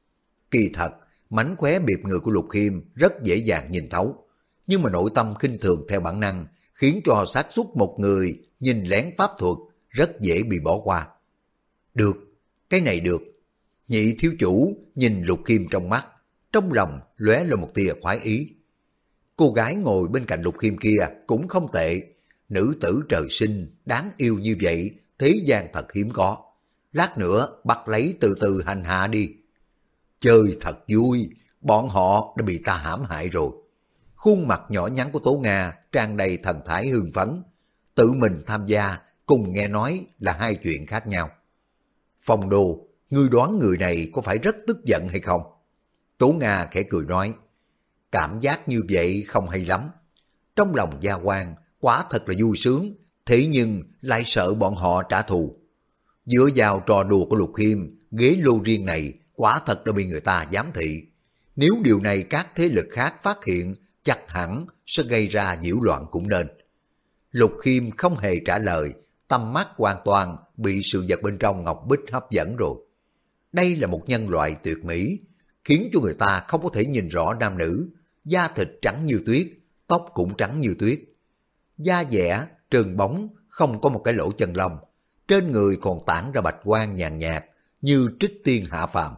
Kỳ thật, mánh khóe biệp người của Lục Khiêm rất dễ dàng nhìn thấu. Nhưng mà nội tâm khinh thường theo bản năng, khiến cho xác suất một người nhìn lén pháp thuật rất dễ bị bỏ qua. Được, cái này được. Nhị thiếu chủ nhìn Lục Khiêm trong mắt, trong lòng lóe lên một tia khoái ý. Cô gái ngồi bên cạnh Lục Khiêm kia cũng không tệ. Nữ tử trời sinh, đáng yêu như vậy, thế gian thật hiếm có. Lát nữa bắt lấy từ từ hành hạ đi. Chơi thật vui, bọn họ đã bị ta hãm hại rồi. Khuôn mặt nhỏ nhắn của Tố Nga tràn đầy thần thái hưng phấn. Tự mình tham gia cùng nghe nói là hai chuyện khác nhau. Phong Đô, ngươi đoán người này có phải rất tức giận hay không? Tố Nga khẽ cười nói, cảm giác như vậy không hay lắm. Trong lòng Gia Quan quả thật là vui sướng, thế nhưng lại sợ bọn họ trả thù. Dựa vào trò đùa của Lục Khiêm, ghế lô riêng này quả thật đã bị người ta giám thị. Nếu điều này các thế lực khác phát hiện, chắc hẳn sẽ gây ra nhiễu loạn cũng nên. Lục Khiêm không hề trả lời, tầm mắt hoàn toàn bị sự vật bên trong ngọc bích hấp dẫn rồi. Đây là một nhân loại tuyệt mỹ, khiến cho người ta không có thể nhìn rõ nam nữ, da thịt trắng như tuyết, tóc cũng trắng như tuyết. Da dẻ, trơn bóng, không có một cái lỗ chân lông, trên người còn tản ra bạch quang nhàn nhạt, như trích tiên hạ phàm.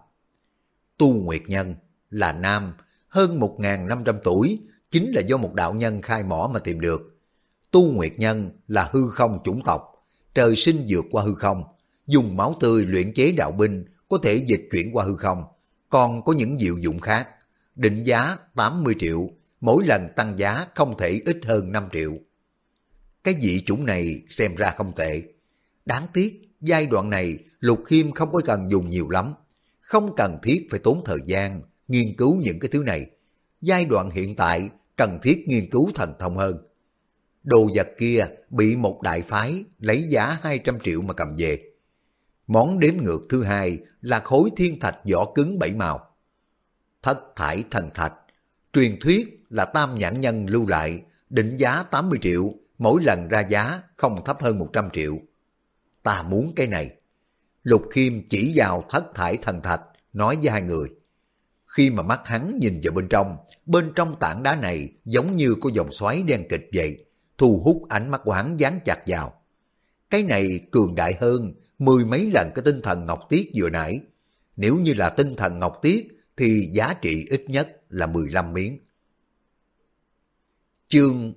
Tu Nguyệt Nhân là nam, hơn 1.500 tuổi, chính là do một đạo nhân khai mỏ mà tìm được. Tu Nguyệt Nhân là hư không chủng tộc, trời sinh vượt qua hư không, dùng máu tươi luyện chế đạo binh, có thể dịch chuyển qua hư không, còn có những diệu dụng khác. Định giá 80 triệu, mỗi lần tăng giá không thể ít hơn 5 triệu. Cái dị chủng này xem ra không tệ. Đáng tiếc, giai đoạn này Lục Khiêm không có cần dùng nhiều lắm, không cần thiết phải tốn thời gian nghiên cứu những cái thứ này. Giai đoạn hiện tại cần thiết nghiên cứu thần thông hơn. Đồ vật kia bị một đại phái lấy giá 200 triệu mà cầm về. Món đếm ngược thứ hai là khối thiên thạch vỏ cứng 7 màu. Thất thải thần thạch, truyền thuyết là Tam Nhãn Nhân lưu lại, định giá 80 triệu, mỗi lần ra giá không thấp hơn 100 triệu. Ta muốn cái này. Lục Khiêm chỉ vào thất thải thần thạch, nói với hai người. Khi mà mắt hắn nhìn vào bên trong tảng đá này giống như có dòng xoáy đen kịch vậy, thu hút ánh mắt của hắn dán chặt vào. Cái này cường đại hơn mười mấy lần cái tinh thần ngọc tiết vừa nãy. Nếu như là tinh thần ngọc tiết thì giá trị ít nhất là 15 miếng. Chương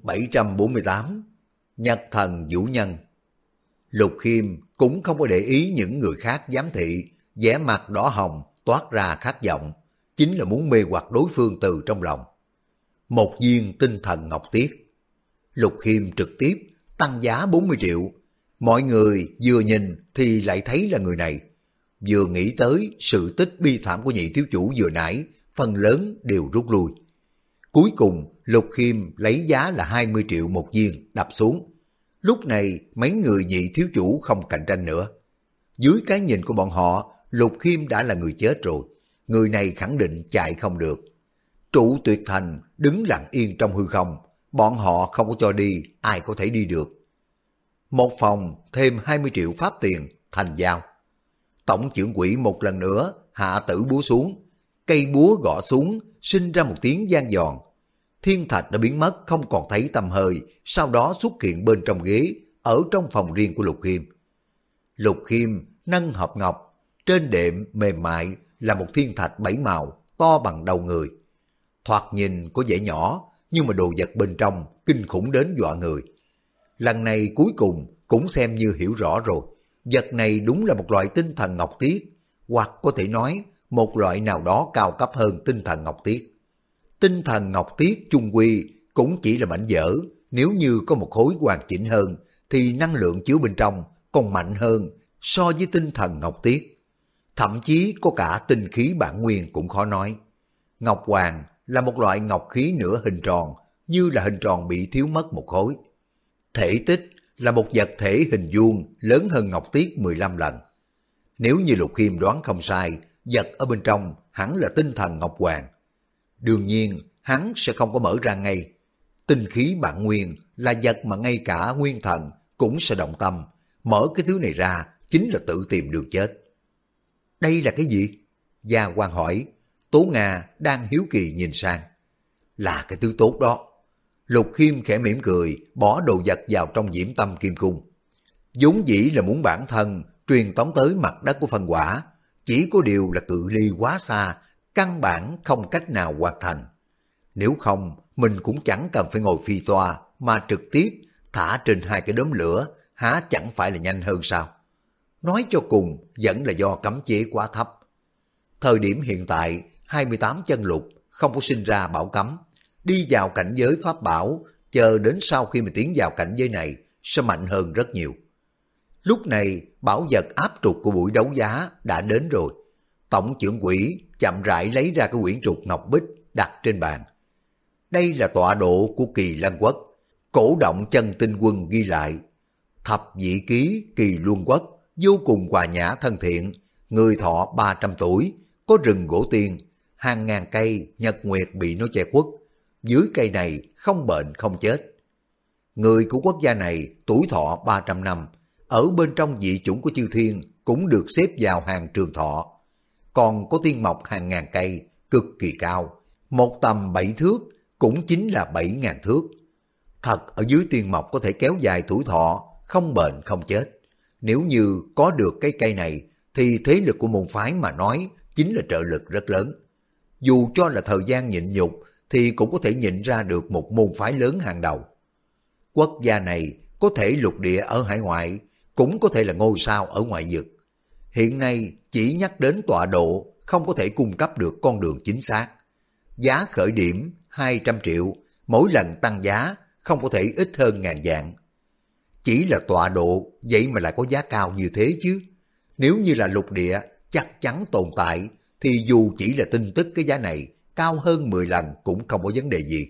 748 Nhật thần vũ nhân. Lục Khiêm cũng không có để ý những người khác giám thị, vẻ mặt đỏ hồng toát ra khát vọng, chính là muốn mê hoặc đối phương từ trong lòng. Một viên tinh thần ngọc tiết. Lục Khiêm trực tiếp tăng giá 40 triệu. Mọi người vừa nhìn thì lại thấy là người này. Vừa nghĩ tới sự tích bi thảm của nhị thiếu chủ vừa nãy, phần lớn đều rút lui. Cuối cùng Lục Khiêm lấy giá là 20 triệu một viên đập xuống. Lúc này mấy người nhị thiếu chủ không cạnh tranh nữa. Dưới cái nhìn của bọn họ, Lục Khiêm đã là người chết rồi. Người này khẳng định chạy không được. Trụ Tuyệt Thành đứng lặng yên trong hư không. Bọn họ không có cho đi, ai có thể đi được. Một phòng thêm 20 triệu pháp tiền, thành giao. Tổng trưởng quỹ một lần nữa hạ tử búa xuống. Cây búa gõ xuống, sinh ra một tiếng vang giòn. Thiên thạch đã biến mất không còn thấy tăm hơi, sau đó xuất hiện bên trong ghế, ở trong phòng riêng của Lục Khiêm. Lục Khiêm nâng hộp ngọc, trên đệm mềm mại là một thiên thạch 7 màu, to bằng đầu người. Thoạt nhìn có vẻ nhỏ, nhưng mà đồ vật bên trong kinh khủng đến dọa người. Lần này cuối cùng cũng xem như hiểu rõ rồi. Vật này đúng là một loại tinh thần ngọc tiết, hoặc có thể nói một loại nào đó cao cấp hơn tinh thần ngọc tiết. Tinh thần ngọc tiết chung quy cũng chỉ là mảnh vỡ, nếu như có một khối hoàn chỉnh hơn thì năng lượng chứa bên trong còn mạnh hơn so với tinh thần ngọc tiết. Thậm chí có cả tinh khí bản nguyên cũng khó nói. Ngọc hoàng là một loại ngọc khí nửa hình tròn, như là hình tròn bị thiếu mất một khối. Thể tích là một vật thể hình vuông lớn hơn ngọc tiết 15 lần. Nếu như Lục Khiêm đoán không sai, vật ở bên trong hẳn là tinh thần ngọc hoàng. Đương nhiên, hắn sẽ không có mở ra ngay. Tinh khí bản nguyên là vật mà ngay cả nguyên thần cũng sẽ động tâm. Mở cái thứ này ra chính là tự tìm đường chết. Đây là cái gì? Gia Quan hỏi. Tố Nga đang hiếu kỳ nhìn sang. Là cái thứ tốt đó. Lục Khiêm khẽ mỉm cười, bỏ đồ vật vào trong diễm tâm kim cung. Vốn dĩ là muốn bản thân truyền tống tới mặt đất của phân quả, chỉ có điều là cự ly quá xa, căn bản không cách nào hoàn thành. Nếu không, mình cũng chẳng cần phải ngồi phi toa, mà trực tiếp thả trên hai cái đốm lửa, há chẳng phải là nhanh hơn sao? Nói cho cùng, vẫn là do cấm chế quá thấp. Thời điểm hiện tại, 28 chân lục không có sinh ra bảo cấm. Đi vào cảnh giới pháp bảo, chờ đến sau khi mà tiến vào cảnh giới này, sẽ mạnh hơn rất nhiều. Lúc này, bảo vật áp trục của buổi đấu giá đã đến rồi. Tổng trưởng quỹ chậm rãi lấy ra cái quyển trục ngọc bích đặt trên bàn. Đây là tọa độ của Kỳ Lân Quốc. Cổ động chân tinh quân ghi lại. Thập vị ký Kỳ Luân Quốc, vô cùng hòa nhã thân thiện, người thọ 300 tuổi, có rừng gỗ tiên, hàng ngàn cây nhật nguyệt bị nó che khuất. Dưới cây này không bệnh không chết. Người của quốc gia này tuổi thọ 300 năm, ở bên trong vị chủng của chư thiên cũng được xếp vào hàng trường thọ. Còn có tiên mộc hàng ngàn cây, cực kỳ cao, một tầm 7 thước, cũng chính là 7.000 thước. Thật ở dưới tiên mộc có thể kéo dài tuổi thọ, không bệnh không chết. Nếu như có được cái cây này, thì thế lực của môn phái mà nói chính là trợ lực rất lớn. Dù cho là thời gian nhịn nhục, thì cũng có thể nhịn ra được một môn phái lớn hàng đầu. Quốc gia này có thể lục địa ở hải ngoại, cũng có thể là ngôi sao ở ngoại vực. Hiện nay chỉ nhắc đến tọa độ, không có thể cung cấp được con đường chính xác. Giá khởi điểm 200 triệu, mỗi lần tăng giá không có thể ít hơn ngàn vạn. Chỉ là tọa độ, vậy mà lại có giá cao như thế chứ. Nếu như là lục địa chắc chắn tồn tại, thì dù chỉ là tin tức cái giá này, cao hơn 10 lần cũng không có vấn đề gì.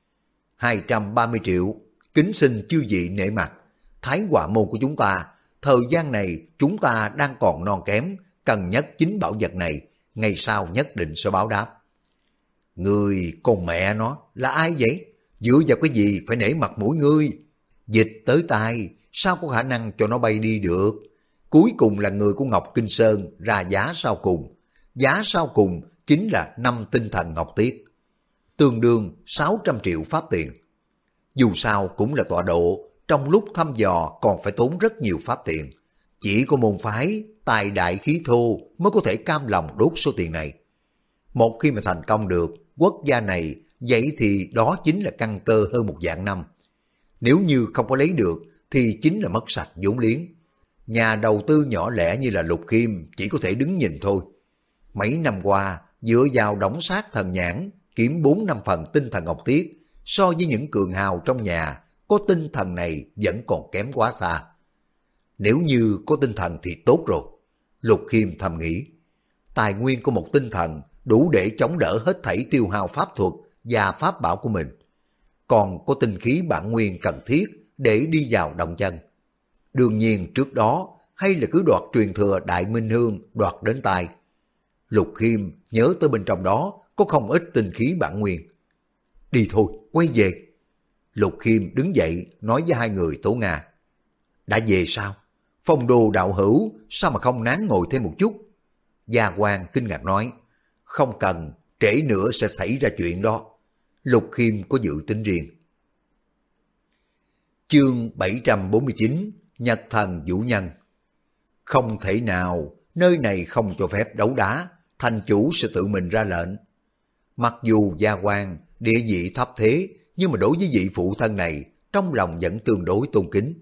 230 triệu, kính xin chư vị nể mặt. Thái Họa môn của chúng ta, thời gian này chúng ta đang còn non kém, cần nhất chính bảo vật này, ngày sau nhất định sẽ báo đáp. Người con mẹ nó, là ai vậy? Dựa vào cái gì phải nể mặt mũi ngươi? Dịch tới tai, sao có khả năng cho nó bay đi được? Cuối cùng là người của Ngọc Kinh Sơn ra giá sau cùng. Giá sau cùng chính là 5 tinh thần ngọc tiết, tương đương 600 triệu pháp tiền. Dù sao cũng là tọa độ, trong lúc thăm dò còn phải tốn rất nhiều pháp tiền. Chỉ có môn phái, tài đại khí thô mới có thể cam lòng đốt số tiền này. Một khi mà thành công được, quốc gia này, vậy thì đó chính là căn cơ hơn một vạn năm. Nếu như không có lấy được, thì chính là mất sạch vốn liếng. Nhà đầu tư nhỏ lẻ như là Lục Khiêm chỉ có thể đứng nhìn thôi. Mấy năm qua, dựa vào đóng sát thần nhãn, kiếm 4-5 phần tinh thần ngọc tiết, so với những cường hào trong nhà, có tinh thần này vẫn còn kém quá xa. Nếu như có tinh thần thì tốt rồi. Lục Khiêm thầm nghĩ, tài nguyên của một tinh thần đủ để chống đỡ hết thảy tiêu hao pháp thuật và pháp bảo của mình. Còn có tinh khí bản nguyên cần thiết để đi vào động chân. Đương nhiên trước đó hay là cứ đoạt truyền thừa Đại Minh Hương đoạt đến tay. Lục Khiêm nhớ tới bên trong đó có không ít tinh khí bản nguyên. Đi thôi, quay về. Lục Khiêm đứng dậy nói với hai người Tố Nga. Đã về sao? Phong Đô đạo hữu sao mà không nán ngồi thêm một chút? Gia Quan kinh ngạc nói, không cần, trễ nữa sẽ xảy ra chuyện đó. Lục Khiêm có dự tính riêng. Chương 749 Nhật Thần Vũ Nhân. Không thể nào, nơi này không cho phép đấu đá, thành chủ sẽ tự mình ra lệnh. Mặc dù Gia Quan địa vị thấp thế, nhưng mà đối với vị phụ thân này, trong lòng vẫn tương đối tôn kính.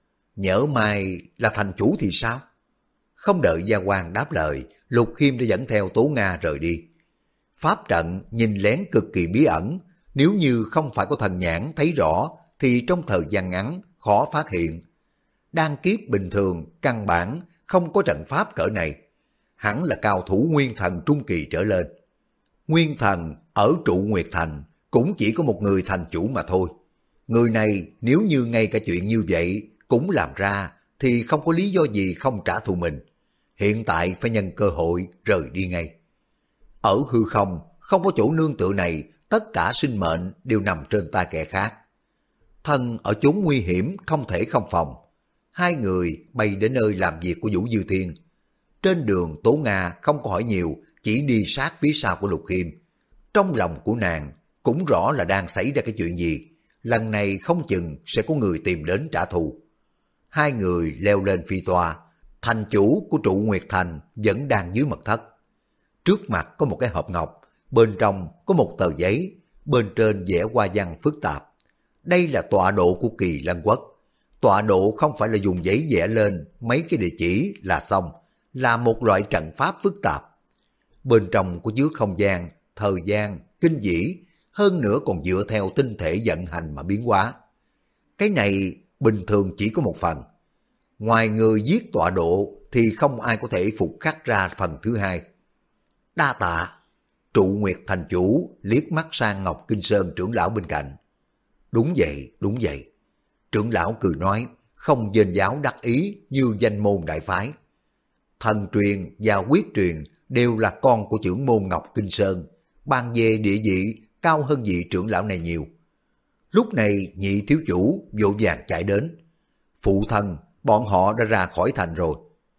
Nhỡ mai là thành chủ thì sao? Không đợi Gia Quan đáp lời, Lục Khiêm đã dẫn theo Tố Nga rời đi. Pháp trận nhìn lén cực kỳ bí ẩn, nếu như không phải có thần nhãn thấy rõ, thì trong thời gian ngắn khó phát hiện. Đan kiếp bình thường căn bản không có trận pháp cỡ này, hẳn là cao thủ nguyên thần trung kỳ trở lên. Nguyên thần ở Trụ Nguyệt Thành cũng chỉ có một người thành chủ mà thôi. Người này nếu như ngay cả chuyện như vậy cũng làm ra thì không có lý do gì không trả thù mình. Hiện tại phải nhân cơ hội rời đi ngay. Ở hư không, không có chỗ nương tựa này, tất cả sinh mệnh đều nằm trên tay kẻ khác. Thân ở chốn nguy hiểm không thể không phòng. Hai người bay đến nơi làm việc của Vũ Dư Thiên. Trên đường Tố Nga không có hỏi nhiều, chỉ đi sát phía sau của Lục Khiêm. Trong lòng của nàng cũng rõ là đang xảy ra cái chuyện gì. Lần này không chừng sẽ có người tìm đến trả thù. Hai người leo lên phi toa. Thành chủ của Trụ Nguyệt Thành vẫn đang dưới mật thất. Trước mặt có một cái hộp ngọc, bên trong có một tờ giấy, bên trên vẽ hoa văn phức tạp. Đây là tọa độ của Kỳ Lân Quốc. Tọa độ không phải là dùng giấy vẽ lên mấy cái địa chỉ là xong, là một loại trận pháp phức tạp. Bên trong có chứa không gian, thời gian, kinh dĩ, hơn nữa còn dựa theo tinh thể vận hành mà biến hóa. Cái này bình thường chỉ có một phần. Ngoài người giết tọa độ thì không ai có thể phục khắc ra phần thứ hai. Đa tạ. Trụ Nguyệt thành chủ liếc mắt sang Ngọc Kinh Sơn trưởng lão bên cạnh. Đúng vậy, đúng vậy. Trưởng lão cười nói, không dên giáo đắc ý như danh môn đại phái. Thần truyền và quyết truyền đều là con của trưởng môn Ngọc Kinh Sơn, ban về địa vị cao hơn vị trưởng lão này nhiều. Lúc này nhị thiếu chủ vội vàng chạy đến. Phụ thân, bọn họ đã ra khỏi thành rồi.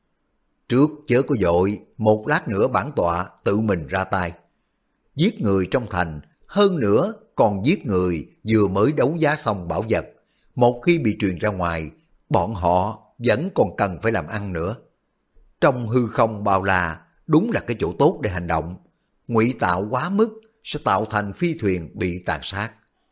Trước chớ có vội, một lát nữa bản tọa tự mình ra tay. Giết người trong thành, hơn nữa còn giết người vừa mới đấu giá xong bảo vật. Một khi bị truyền ra ngoài, bọn họ vẫn còn cần phải làm ăn nữa. Trong hư không bao la, đúng là cái chỗ tốt để hành động. Ngụy tạo quá mức sẽ tạo thành phi thuyền bị tàn sát.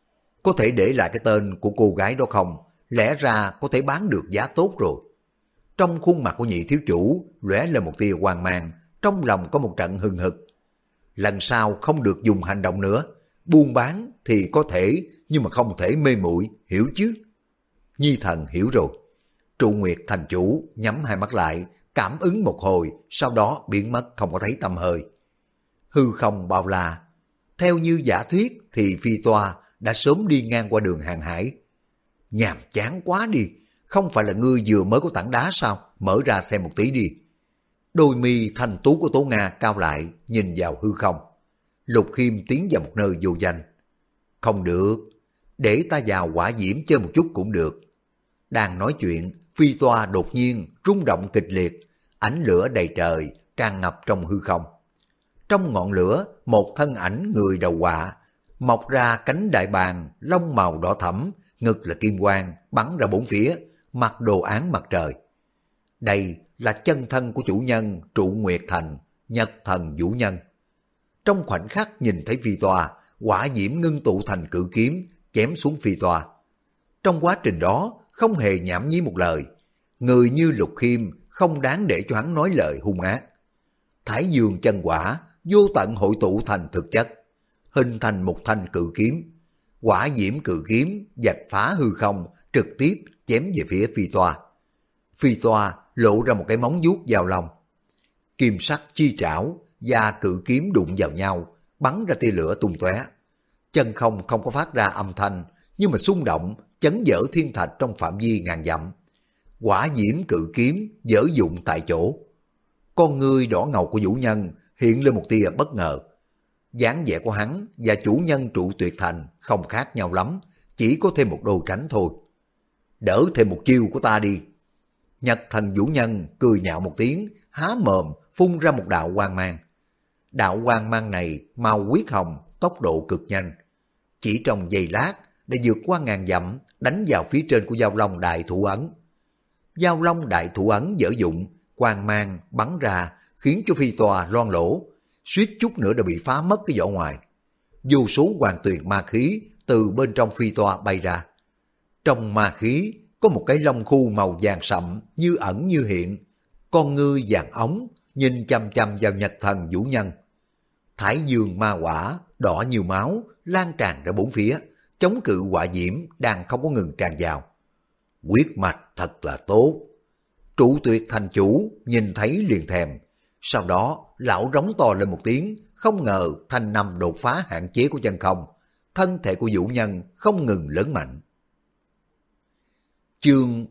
Có thể để lại cái tên của cô gái đó không? Lẽ ra có thể bán được giá tốt rồi. Trong khuôn mặt của nhị thiếu chủ lóe lên một tia hoang mang, trong lòng có một trận hừng hực. Lần sau không được dùng hành động nữa, buôn bán thì có thể, nhưng mà không thể mê muội, hiểu chứ? Nhi thần hiểu rồi. Trụ Nguyệt thành chủ nhắm hai mắt lại, cảm ứng một hồi, sau đó biến mất không có thấy tăm hơi. Hư không bao la. Theo như giả thuyết thì phi toa đã sớm đi ngang qua đường hàng hải. Nhàm chán quá đi, không phải là ngươi vừa mới có tảng đá sao? Mở ra xem một tí đi. Đôi mi thanh tú của Tố Nga cao lại, nhìn vào hư không. Lục Khiêm tiến vào một nơi vô danh. Không được, để ta vào hỏa diễm chơi một chút cũng được. Đang nói chuyện, phi toa đột nhiên rung động kịch liệt, ánh lửa đầy trời tràn ngập trong hư không. Trong ngọn lửa, một thân ảnh người đầu quạ, mọc ra cánh đại bàng, lông màu đỏ thẫm, ngực là kim quang, bắn ra bốn phía, mặc đồ án mặt trời. Đây là chân thân của chủ nhân Trụ Nguyệt Thành, Nhật Thần Vũ Nhân. Trong khoảnh khắc nhìn thấy phi toa, hỏa diễm ngưng tụ thành cự kiếm, chém xuống phi toa. Trong quá trình đó, không hề nhảm nhí một lời, người như Lục Khiêm không đáng để cho hắn nói lời hung ác. Thái dương chân quả, vô tận hội tụ thành thực chất, hình thành một thanh cự kiếm. Hỏa diễm cự kiếm vạch phá hư không, trực tiếp chém về phía phi toa. Phi toa lộ ra một cái móng vuốt vào lòng. Kim sắc chi trảo và cự kiếm đụng vào nhau, bắn ra tia lửa tung tóe. Chân không không có phát ra âm thanh, nhưng mà xung động, chấn vỡ thiên thạch trong phạm vi ngàn dặm. Hỏa diễm cự kiếm dở dụng tại chỗ. Con ngươi đỏ ngầu của Vũ Nhân hiện lên một tia bất ngờ. Dáng vẻ của hắn và chủ nhân Trụ Tuyệt Thành không khác nhau lắm, chỉ có thêm một đôi cánh thôi. Đỡ thêm một chiêu của ta đi. Nhật Thần Vũ Nhân cười nhạo một tiếng, há mồm phun ra một đạo quang mang. Đạo quang mang này màu huyết hồng, tốc độ cực nhanh. Chỉ trong giây lát đã vượt qua ngàn dặm, đánh vào phía trên của Giao Long Đại Thủ Ấn. Giao Long Đại Thủ Ấn dở dụng, quang mang bắn ra khiến cho phi toa loang lỗ, suýt chút nữa đã bị phá mất cái vỏ ngoài. Vô số hoàng tuyền ma khí từ bên trong phi toa bay ra. Trong ma khí có một cái lông khu màu vàng sậm như ẩn như hiện, con ngươi vàng ống nhìn chăm chăm vào Nhật Thần Vũ Nhân. Thái dương ma hỏa đỏ như máu lan tràn ra bốn phía, chống cự hỏa diễm đang không có ngừng tràn vào. Huyết mạch thật là tốt. Trụ Tuyệt Thành chủ nhìn thấy liền thèm. Sau đó lão rống to lên một tiếng, không ngờ thanh năm đột phá hạn chế của chân không, thân thể của Vũ Nhân không ngừng lớn mạnh. Chương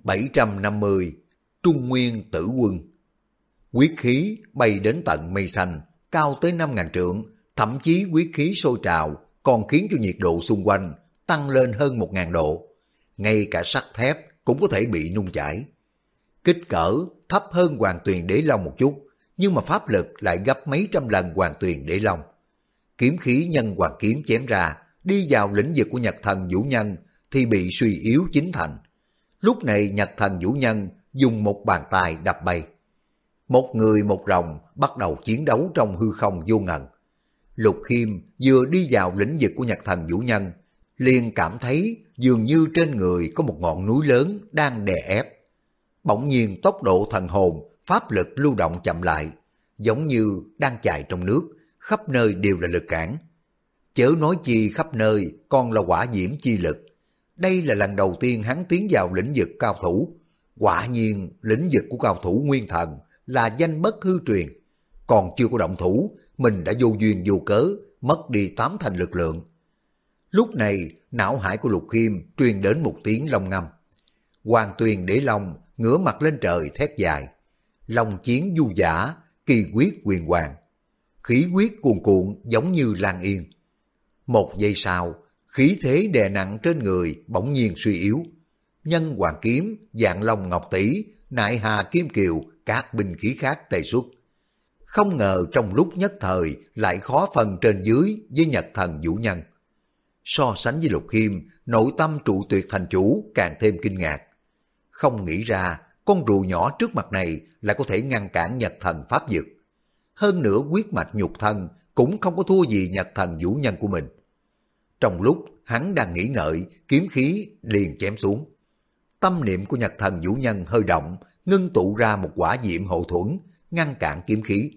750 Trung Nguyên Tử Quân. Huyết khí bay đến tận mây xanh, cao tới 5.000 trượng, thậm chí huyết khí sôi trào còn khiến cho nhiệt độ xung quanh tăng lên hơn 1.000 độ. Ngay cả sắt thép cũng có thể bị nung chảy. Kích cỡ thấp hơn Hoàng Tuyền Đế Long một chút, nhưng mà pháp lực lại gấp mấy trăm lần Hoàng Tuyền Đế Long. Kiếm khí nhân hoàng kiếm chém ra, đi vào lĩnh vực của Nhật Thần Vũ Nhân thì bị suy yếu chín thành. Lúc này Nhật Thần Vũ Nhân dùng một bàn tay đập bay. Một người một rồng bắt đầu chiến đấu trong hư không vô ngần. Lục Khiêm vừa đi vào lĩnh vực của Nhật Thần Vũ Nhân, liền cảm thấy dường như trên người có một ngọn núi lớn đang đè ép. Bỗng nhiên tốc độ thần hồn, pháp lực lưu động chậm lại, giống như đang chạy trong nước, khắp nơi đều là lực cản. Chớ nói chi khắp nơi còn là hỏa diễm chi lực. Đây là lần đầu tiên hắn tiến vào lĩnh vực cao thủ. Quả nhiên lĩnh vực của cao thủ nguyên thần là danh bất hư truyền. Còn chưa có động thủ, mình đã vô duyên vô cớ, mất đi 8 thành lực lượng. Lúc này, não hải của Lục Khiêm truyền đến một tiếng long ngâm. Hoàng Tuyền Đế Long ngửa mặt lên trời thét dài. Long chiến du dã, kỳ quyết quyền hoàng. Khí huyết cuồn cuộn giống như lan yên. Một giây sau, khí thế đè nặng trên người bỗng nhiên suy yếu. Nhân hoàng kiếm, dạng long ngọc tỷ, nại hà kim kiều, các binh khí khác tề xuất. Không ngờ trong lúc nhất thời lại khó phân trên dưới với Nhật Thần Vũ Nhân. So sánh với Lục Khiêm, nội tâm Trụ Tuyệt Thành chủ càng thêm kinh ngạc. Không nghĩ ra con rùa nhỏ trước mặt này lại có thể ngăn cản Nhật Thần pháp dực. Hơn nữa huyết mạch nhục thân cũng không có thua gì Nhật Thần Vũ Nhân của mình. Trong lúc hắn đang nghĩ ngợi, kiếm khí liền chém xuống. Tâm niệm của Nhật Thần Vũ Nhân hơi động, ngưng tụ ra một quả diệm hộ thuẫn, ngăn cản kiếm khí.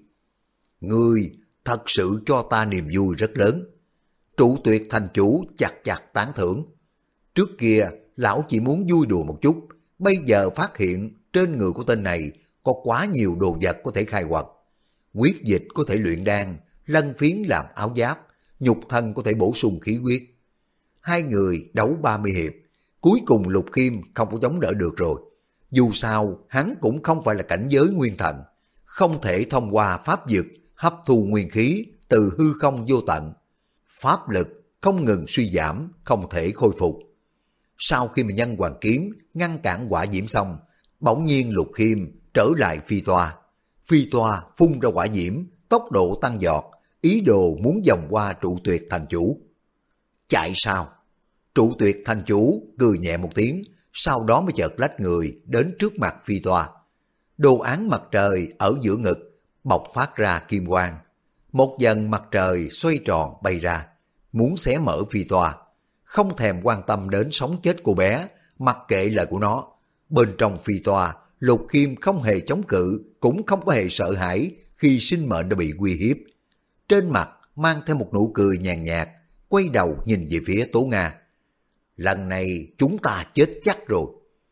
Ngươi thật sự cho ta niềm vui rất lớn. Trụ Tuyệt Thành chủ chặt chặt tán thưởng. Trước kia lão chỉ muốn vui đùa một chút, bây giờ phát hiện trên người của tên này có quá nhiều đồ vật có thể khai quật. Huyết dịch có thể luyện đan, lân phiến làm áo giáp, nhục thân có thể bổ sung khí huyết. Hai người đấu 30 hiệp, cuối cùng Lục Khiêm không có chống đỡ được rồi. Dù sao hắn cũng không phải là cảnh giới nguyên thần, không thể thông qua pháp dực hấp thu nguyên khí từ hư không vô tận. Pháp lực không ngừng suy giảm, không thể khôi phục. Sau khi mà nhân hoàng kiếm ngăn cản hỏa diễm xong, bỗng nhiên Lục Khiêm trở lại phi toa phun ra hỏa diễm, tốc độ tăng giọt, ý đồ muốn vòng qua trụ tuyệt thành chủ. Chạy sao? Trụ tuyệt thành chủ cười nhẹ một tiếng, sau đó mới chợt lách người đến trước mặt phi toa. Đồ án mặt trời ở giữa ngực bộc phát ra kim quang. Một dần mặt trời xoay tròn bay ra, muốn xé mở phi toa. Không thèm quan tâm đến sống chết cô bé, mặc kệ lời của nó. Bên trong phi toa, Lục Khiêm không hề chống cự, cũng không có hề sợ hãi khi sinh mệnh đã bị uy hiếp. Trên mặt mang theo một nụ cười nhàn nhạt, quay đầu nhìn về phía Tố Nga. Lần này chúng ta chết chắc rồi.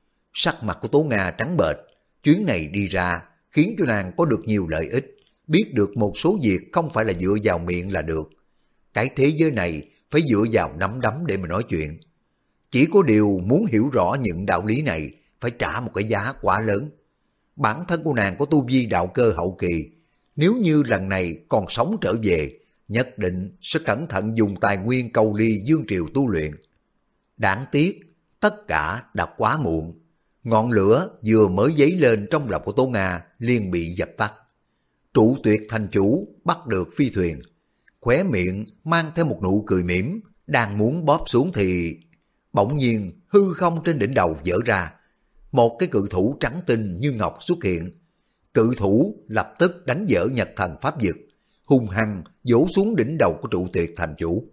Sắc mặt của Tố Nga trắng bệch, chuyến này đi ra khiến cho nàng có được nhiều lợi ích, biết được một số việc không phải là dựa vào miệng là được. Cái thế giới này phải dựa vào nắm đấm để mà nói chuyện. Chỉ có điều muốn hiểu rõ những đạo lý này phải trả một cái giá quá lớn. Bản thân của nàng có tu vi đạo cơ hậu kỳ, nếu như lần này còn sống trở về, nhất định sẽ cẩn thận dùng tài nguyên Câu Ly Dương Triều tu luyện. Đáng tiếc, tất cả đã quá muộn. Ngọn lửa vừa mới dấy lên trong lòng của Tố Nga liền bị dập tắt. Trụ tuyệt thành chủ bắt được phi thuyền, khóe miệng mang theo một nụ cười mỉm, đang muốn bóp xuống thì bỗng nhiên hư không trên đỉnh đầu vỡ ra. Một cái cự thủ trắng tinh như ngọc xuất hiện. Cự thủ lập tức đánh vỡ Nhật Thần Pháp Dực, hung hăng vỗ xuống đỉnh đầu của trụ tuyệt thành chủ.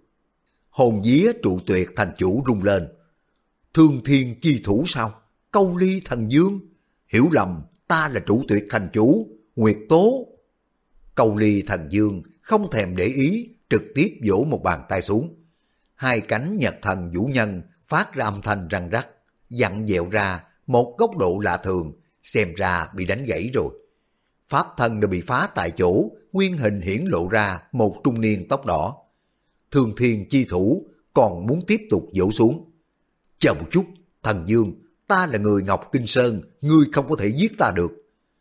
Hồn vía trụ tuyệt thành chủ rung lên. Thương thiên chi thủ sao? Câu Ly thần dương? Hiểu lầm, ta là trụ tuyệt thành chủ, Nguyệt Tố. Câu Ly thần dương không thèm để ý, trực tiếp vỗ một bàn tay xuống. Hai cánh Nhật Thần vũ nhân phát ra âm thanh răng rắc, vặn vẹo ra một góc độ lạ thường, xem ra bị đánh gãy rồi. Pháp thân đã bị phá tại chỗ, nguyên hình hiển lộ ra một trung niên tóc đỏ. Thương thiên chi thủ còn muốn tiếp tục vỗ xuống. Chờ một chút, thần dương, ta là người Ngọc Kinh Sơn, ngươi không có thể giết ta được.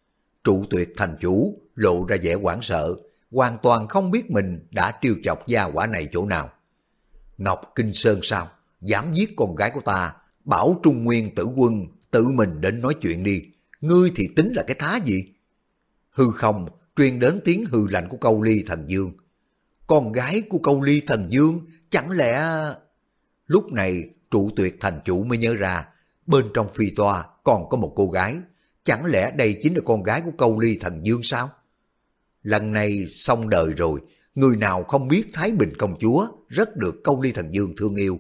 Trụ tuyệt thành chủ lộ ra vẻ hoảng sợ, hoàn toàn không biết mình đã trêu chọc gia hỏa này chỗ nào. Ngọc Kinh Sơn sao? Dám giết con gái của ta, bảo Trung Nguyên Tử Quân tự mình đến nói chuyện đi, ngươi thì tính là cái thá gì? Hư không truyền đến tiếng hư lạnh của Câu Ly thần dương. Con gái của Câu Ly thần dương, chẳng lẽ... Lúc này trụ tuyệt thành chủ mới nhớ ra, bên trong phi toa còn có một cô gái, chẳng lẽ đây chính là con gái của Câu Ly thần dương sao? Lần này xong đời rồi, người nào không biết Thái Bình công chúa rất được Câu Ly thần dương thương yêu.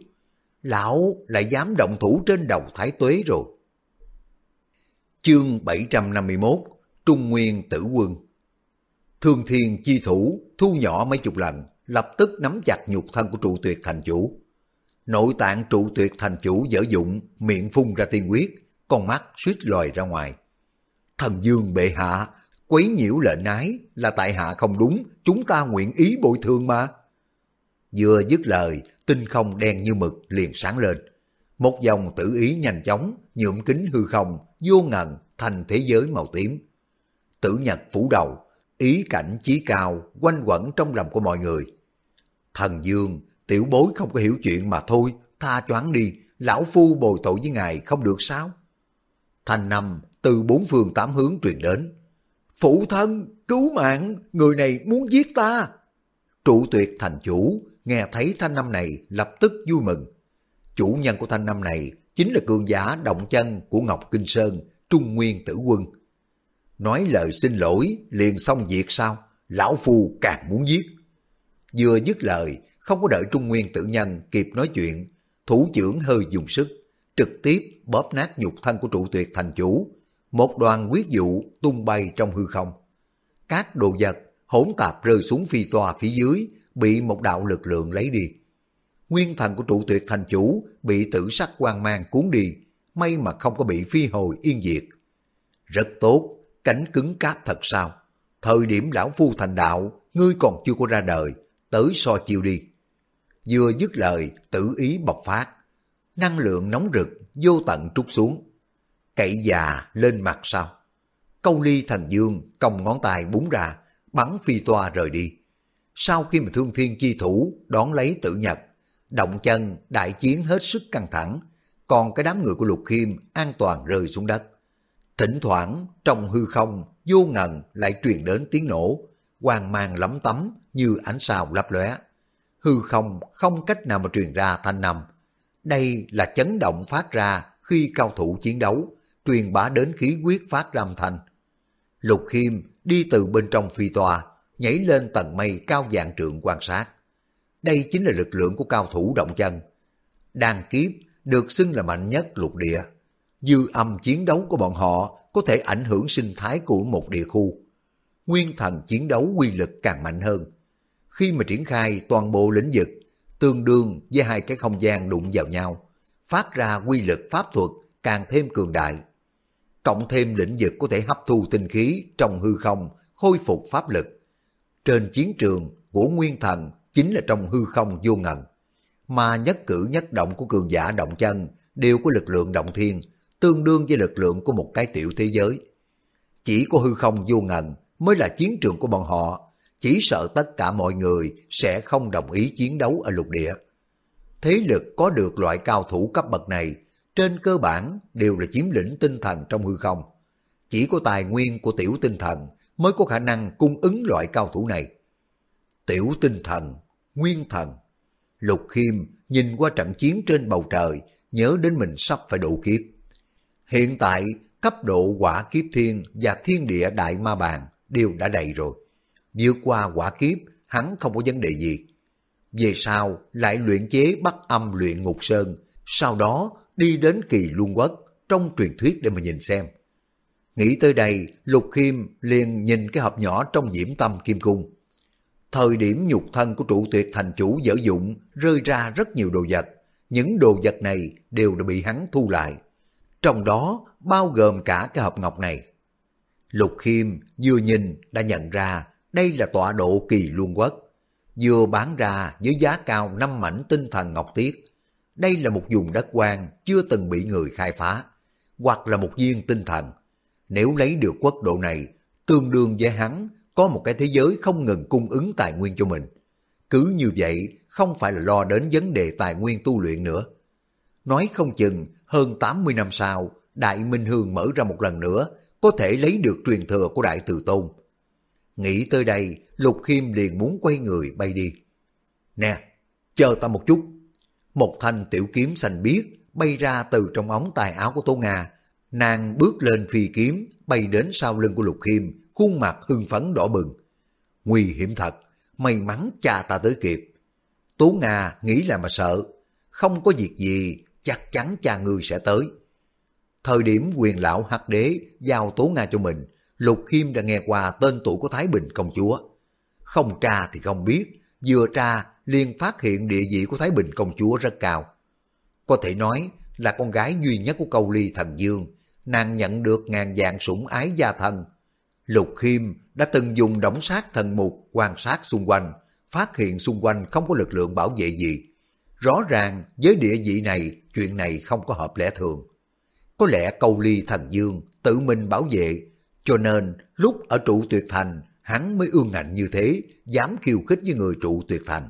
Lão lại dám động thủ trên đầu Thái Tuế rồi. Chương 751 Trung Nguyên Tử Quân. Thương thiên chi thủ thu nhỏ mấy chục lần, lập tức nắm chặt nhục thân của trụ tuyệt thành chủ. Nội tạng trụ tuyệt thành chủ dở dụng, miệng phun ra tiên huyết, con mắt suýt lòi ra ngoài. Thần dương bệ hạ, quấy nhiễu lệnh ái là tại hạ không đúng, chúng ta nguyện ý bồi thường mà. Vừa dứt lời, tinh không đen như mực liền sáng lên. Một dòng tử ý nhanh chóng nhuộm kính hư không, vô ngần thành thế giới màu tím. Tử nhật phủ đầu, ý cảnh chí cao quanh quẩn trong lòng của mọi người. Thần dương, tiểu bối không có hiểu chuyện mà thôi, tha choáng đi, lão phu bồi tội với ngài không được sao? Thanh năm từ bốn phương tám hướng truyền đến. Phụ thân, cứu mạng, người này muốn giết ta. Trụ tuyệt thành chủ nghe thấy thanh năm này lập tức vui mừng. Chủ nhân của thanh năm này chính là cường giả động chân của Ngọc Kinh Sơn, Trung Nguyên Tử Quân. Nói lời xin lỗi liền xong việc sao? Lão phu càng muốn giết. Vừa dứt lời, không có đợi Trung Nguyên Tử Nhân kịp nói chuyện, thủ trưởng hơi dùng sức, trực tiếp bóp nát nhục thân của trụ tuyệt thành chủ. Một đoàn huyết vụ tung bay trong hư không. Các đồ vật hỗn tạp rơi xuống phi toa phía dưới, bị một đạo lực lượng lấy đi. Nguyên thần của trụ tuyệt thành chủ bị tử sắc quang mang cuốn đi, may mà không có bị phi hồi yên diệt. Rất tốt, cánh cứng cáp thật sao? Thời điểm lão phu thành đạo, ngươi còn chưa có ra đời, tới so chiêu đi. Vừa dứt lời, tử ý bộc phát, năng lượng nóng rực vô tận trút xuống. Cậy già lên mặt sao? Câu Ly thần dương cong ngón tay búng ra, bắn phi toa rời đi. Sau khi mà thương thiên chi thủ đón lấy tử nhật, động chân đại chiến hết sức căng thẳng, còn cái đám người của Lục Khiêm an toàn rơi xuống đất. Thỉnh thoảng trong hư không vô ngần lại truyền đến tiếng nổ, quang mang lấm tấm như ánh sao lấp lóe. Hư không không cách nào mà truyền ra thanh âm. Đây là chấn động phát ra khi cao thủ chiến đấu, truyền bá đến khí huyết phát ra âm thanh. Lục Khiêm đi từ bên trong phi toa, nhảy lên tầng mây cao vạn trượng quan sát. Đây chính là lực lượng của cao thủ động chân. Đan kiếp được xưng là mạnh nhất lục địa. Dư âm chiến đấu của bọn họ có thể ảnh hưởng sinh thái của một địa khu. Nguyên thần chiến đấu quy lực càng mạnh hơn. Khi mà triển khai toàn bộ lĩnh vực, tương đương với hai cái không gian đụng vào nhau, phát ra quy lực pháp thuật càng thêm cường đại. Cộng thêm lĩnh vực có thể hấp thu tinh khí trong hư không, khôi phục pháp lực. Trên chiến trường của nguyên thần chính là trong hư không vô ngần, mà nhất cử nhất động của cường giả động chân đều có lực lượng động thiên, tương đương với lực lượng của một cái tiểu thế giới. Chỉ có hư không vô ngần mới là chiến trường của bọn họ, chỉ sợ tất cả mọi người sẽ không đồng ý chiến đấu ở lục địa. Thế lực có được loại cao thủ cấp bậc này, trên cơ bản đều là chiếm lĩnh tinh thần trong hư không. Chỉ có tài nguyên của tiểu tinh thần mới có khả năng cung ứng loại cao thủ này. Tiểu tinh thần, nguyên thần. Lục Khiêm nhìn qua trận chiến trên bầu trời, nhớ đến mình sắp phải độ kiếp. Hiện tại, cấp độ quả kiếp thiên và thiên địa đại ma bàn đều đã đầy rồi. Vượt qua quả kiếp, hắn không có vấn đề gì. Về sau, lại luyện chế Bắc Âm Luyện Ngục Sơn, sau đó đi đến Kỳ Luân Quốc trong truyền thuyết để mà nhìn xem. Nghĩ tới đây, Lục Khiêm liền nhìn cái hộp nhỏ trong Diễm Tâm Kim Cung. Thời điểm nhục thân của trụ tuyệt thành chủ dở dụng, rơi ra rất nhiều đồ vật. Những đồ vật này đều đã bị hắn thu lại. Trong đó bao gồm cả cái hộp ngọc này. Lục Khiêm vừa nhìn đã nhận ra đây là tọa độ Kỳ Luân Quốc. Vừa bán ra với giá cao 5 mảnh tinh thần ngọc tiết. Đây là một vùng đất hoang chưa từng bị người khai phá, hoặc là một viên tinh thần. Nếu lấy được quốc độ này, tương đương với hắn có một cái thế giới không ngừng cung ứng tài nguyên cho mình. Cứ như vậy, không phải là lo đến vấn đề tài nguyên tu luyện nữa. Nói không chừng, hơn 80 năm sau, Đại Minh Hương mở ra một lần nữa, có thể lấy được truyền thừa của Đại Từ Tôn. Nghĩ tới đây, Lục Khiêm liền muốn quay người bay đi. Nè, chờ ta một chút. Một thanh tiểu kiếm xanh biếc bay ra từ trong ống tay áo của Tố Nga. Nàng bước lên phi kiếm, bay đến sau lưng của Lục Khiêm, khuôn mặt hưng phấn đỏ bừng. Nguy hiểm thật, may mắn cha ta tới kịp. Tố Nga nghĩ là mà sợ, không có việc gì, chắc chắn cha ngươi sẽ tới. Thời điểm quyền lão Hắc Đế giao Tố Nga cho mình, Lục Khiêm đã nghe qua tên tuổi của Thái Bình công chúa. Không tra thì không biết, vừa tra liền phát hiện địa vị của Thái Bình công chúa rất cao. Có thể nói là con gái duy nhất của Câu Ly Thần Dương, nàng nhận được ngàn vạn sủng ái gia thân. Lục Khiêm đã từng dùng đổng sát thần mục quan sát xung quanh, phát hiện xung quanh không có lực lượng bảo vệ gì. Rõ ràng với địa vị này, chuyện này không có hợp lẽ thường. Có lẽ Câu Ly Thần Dương tự mình bảo vệ, cho nên lúc ở trụ tuyệt thành, hắn mới ương ngạnh như thế, dám khiêu khích với người trụ tuyệt thành.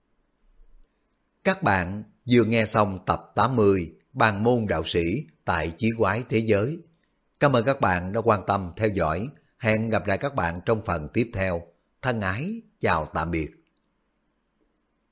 Các bạn vừa nghe xong tập 80 Bàn môn đạo sĩ tại Chí Quái Thế Giới. Cảm ơn các bạn đã quan tâm theo dõi. Hẹn gặp lại các bạn trong phần tiếp theo. Thân ái, chào tạm biệt.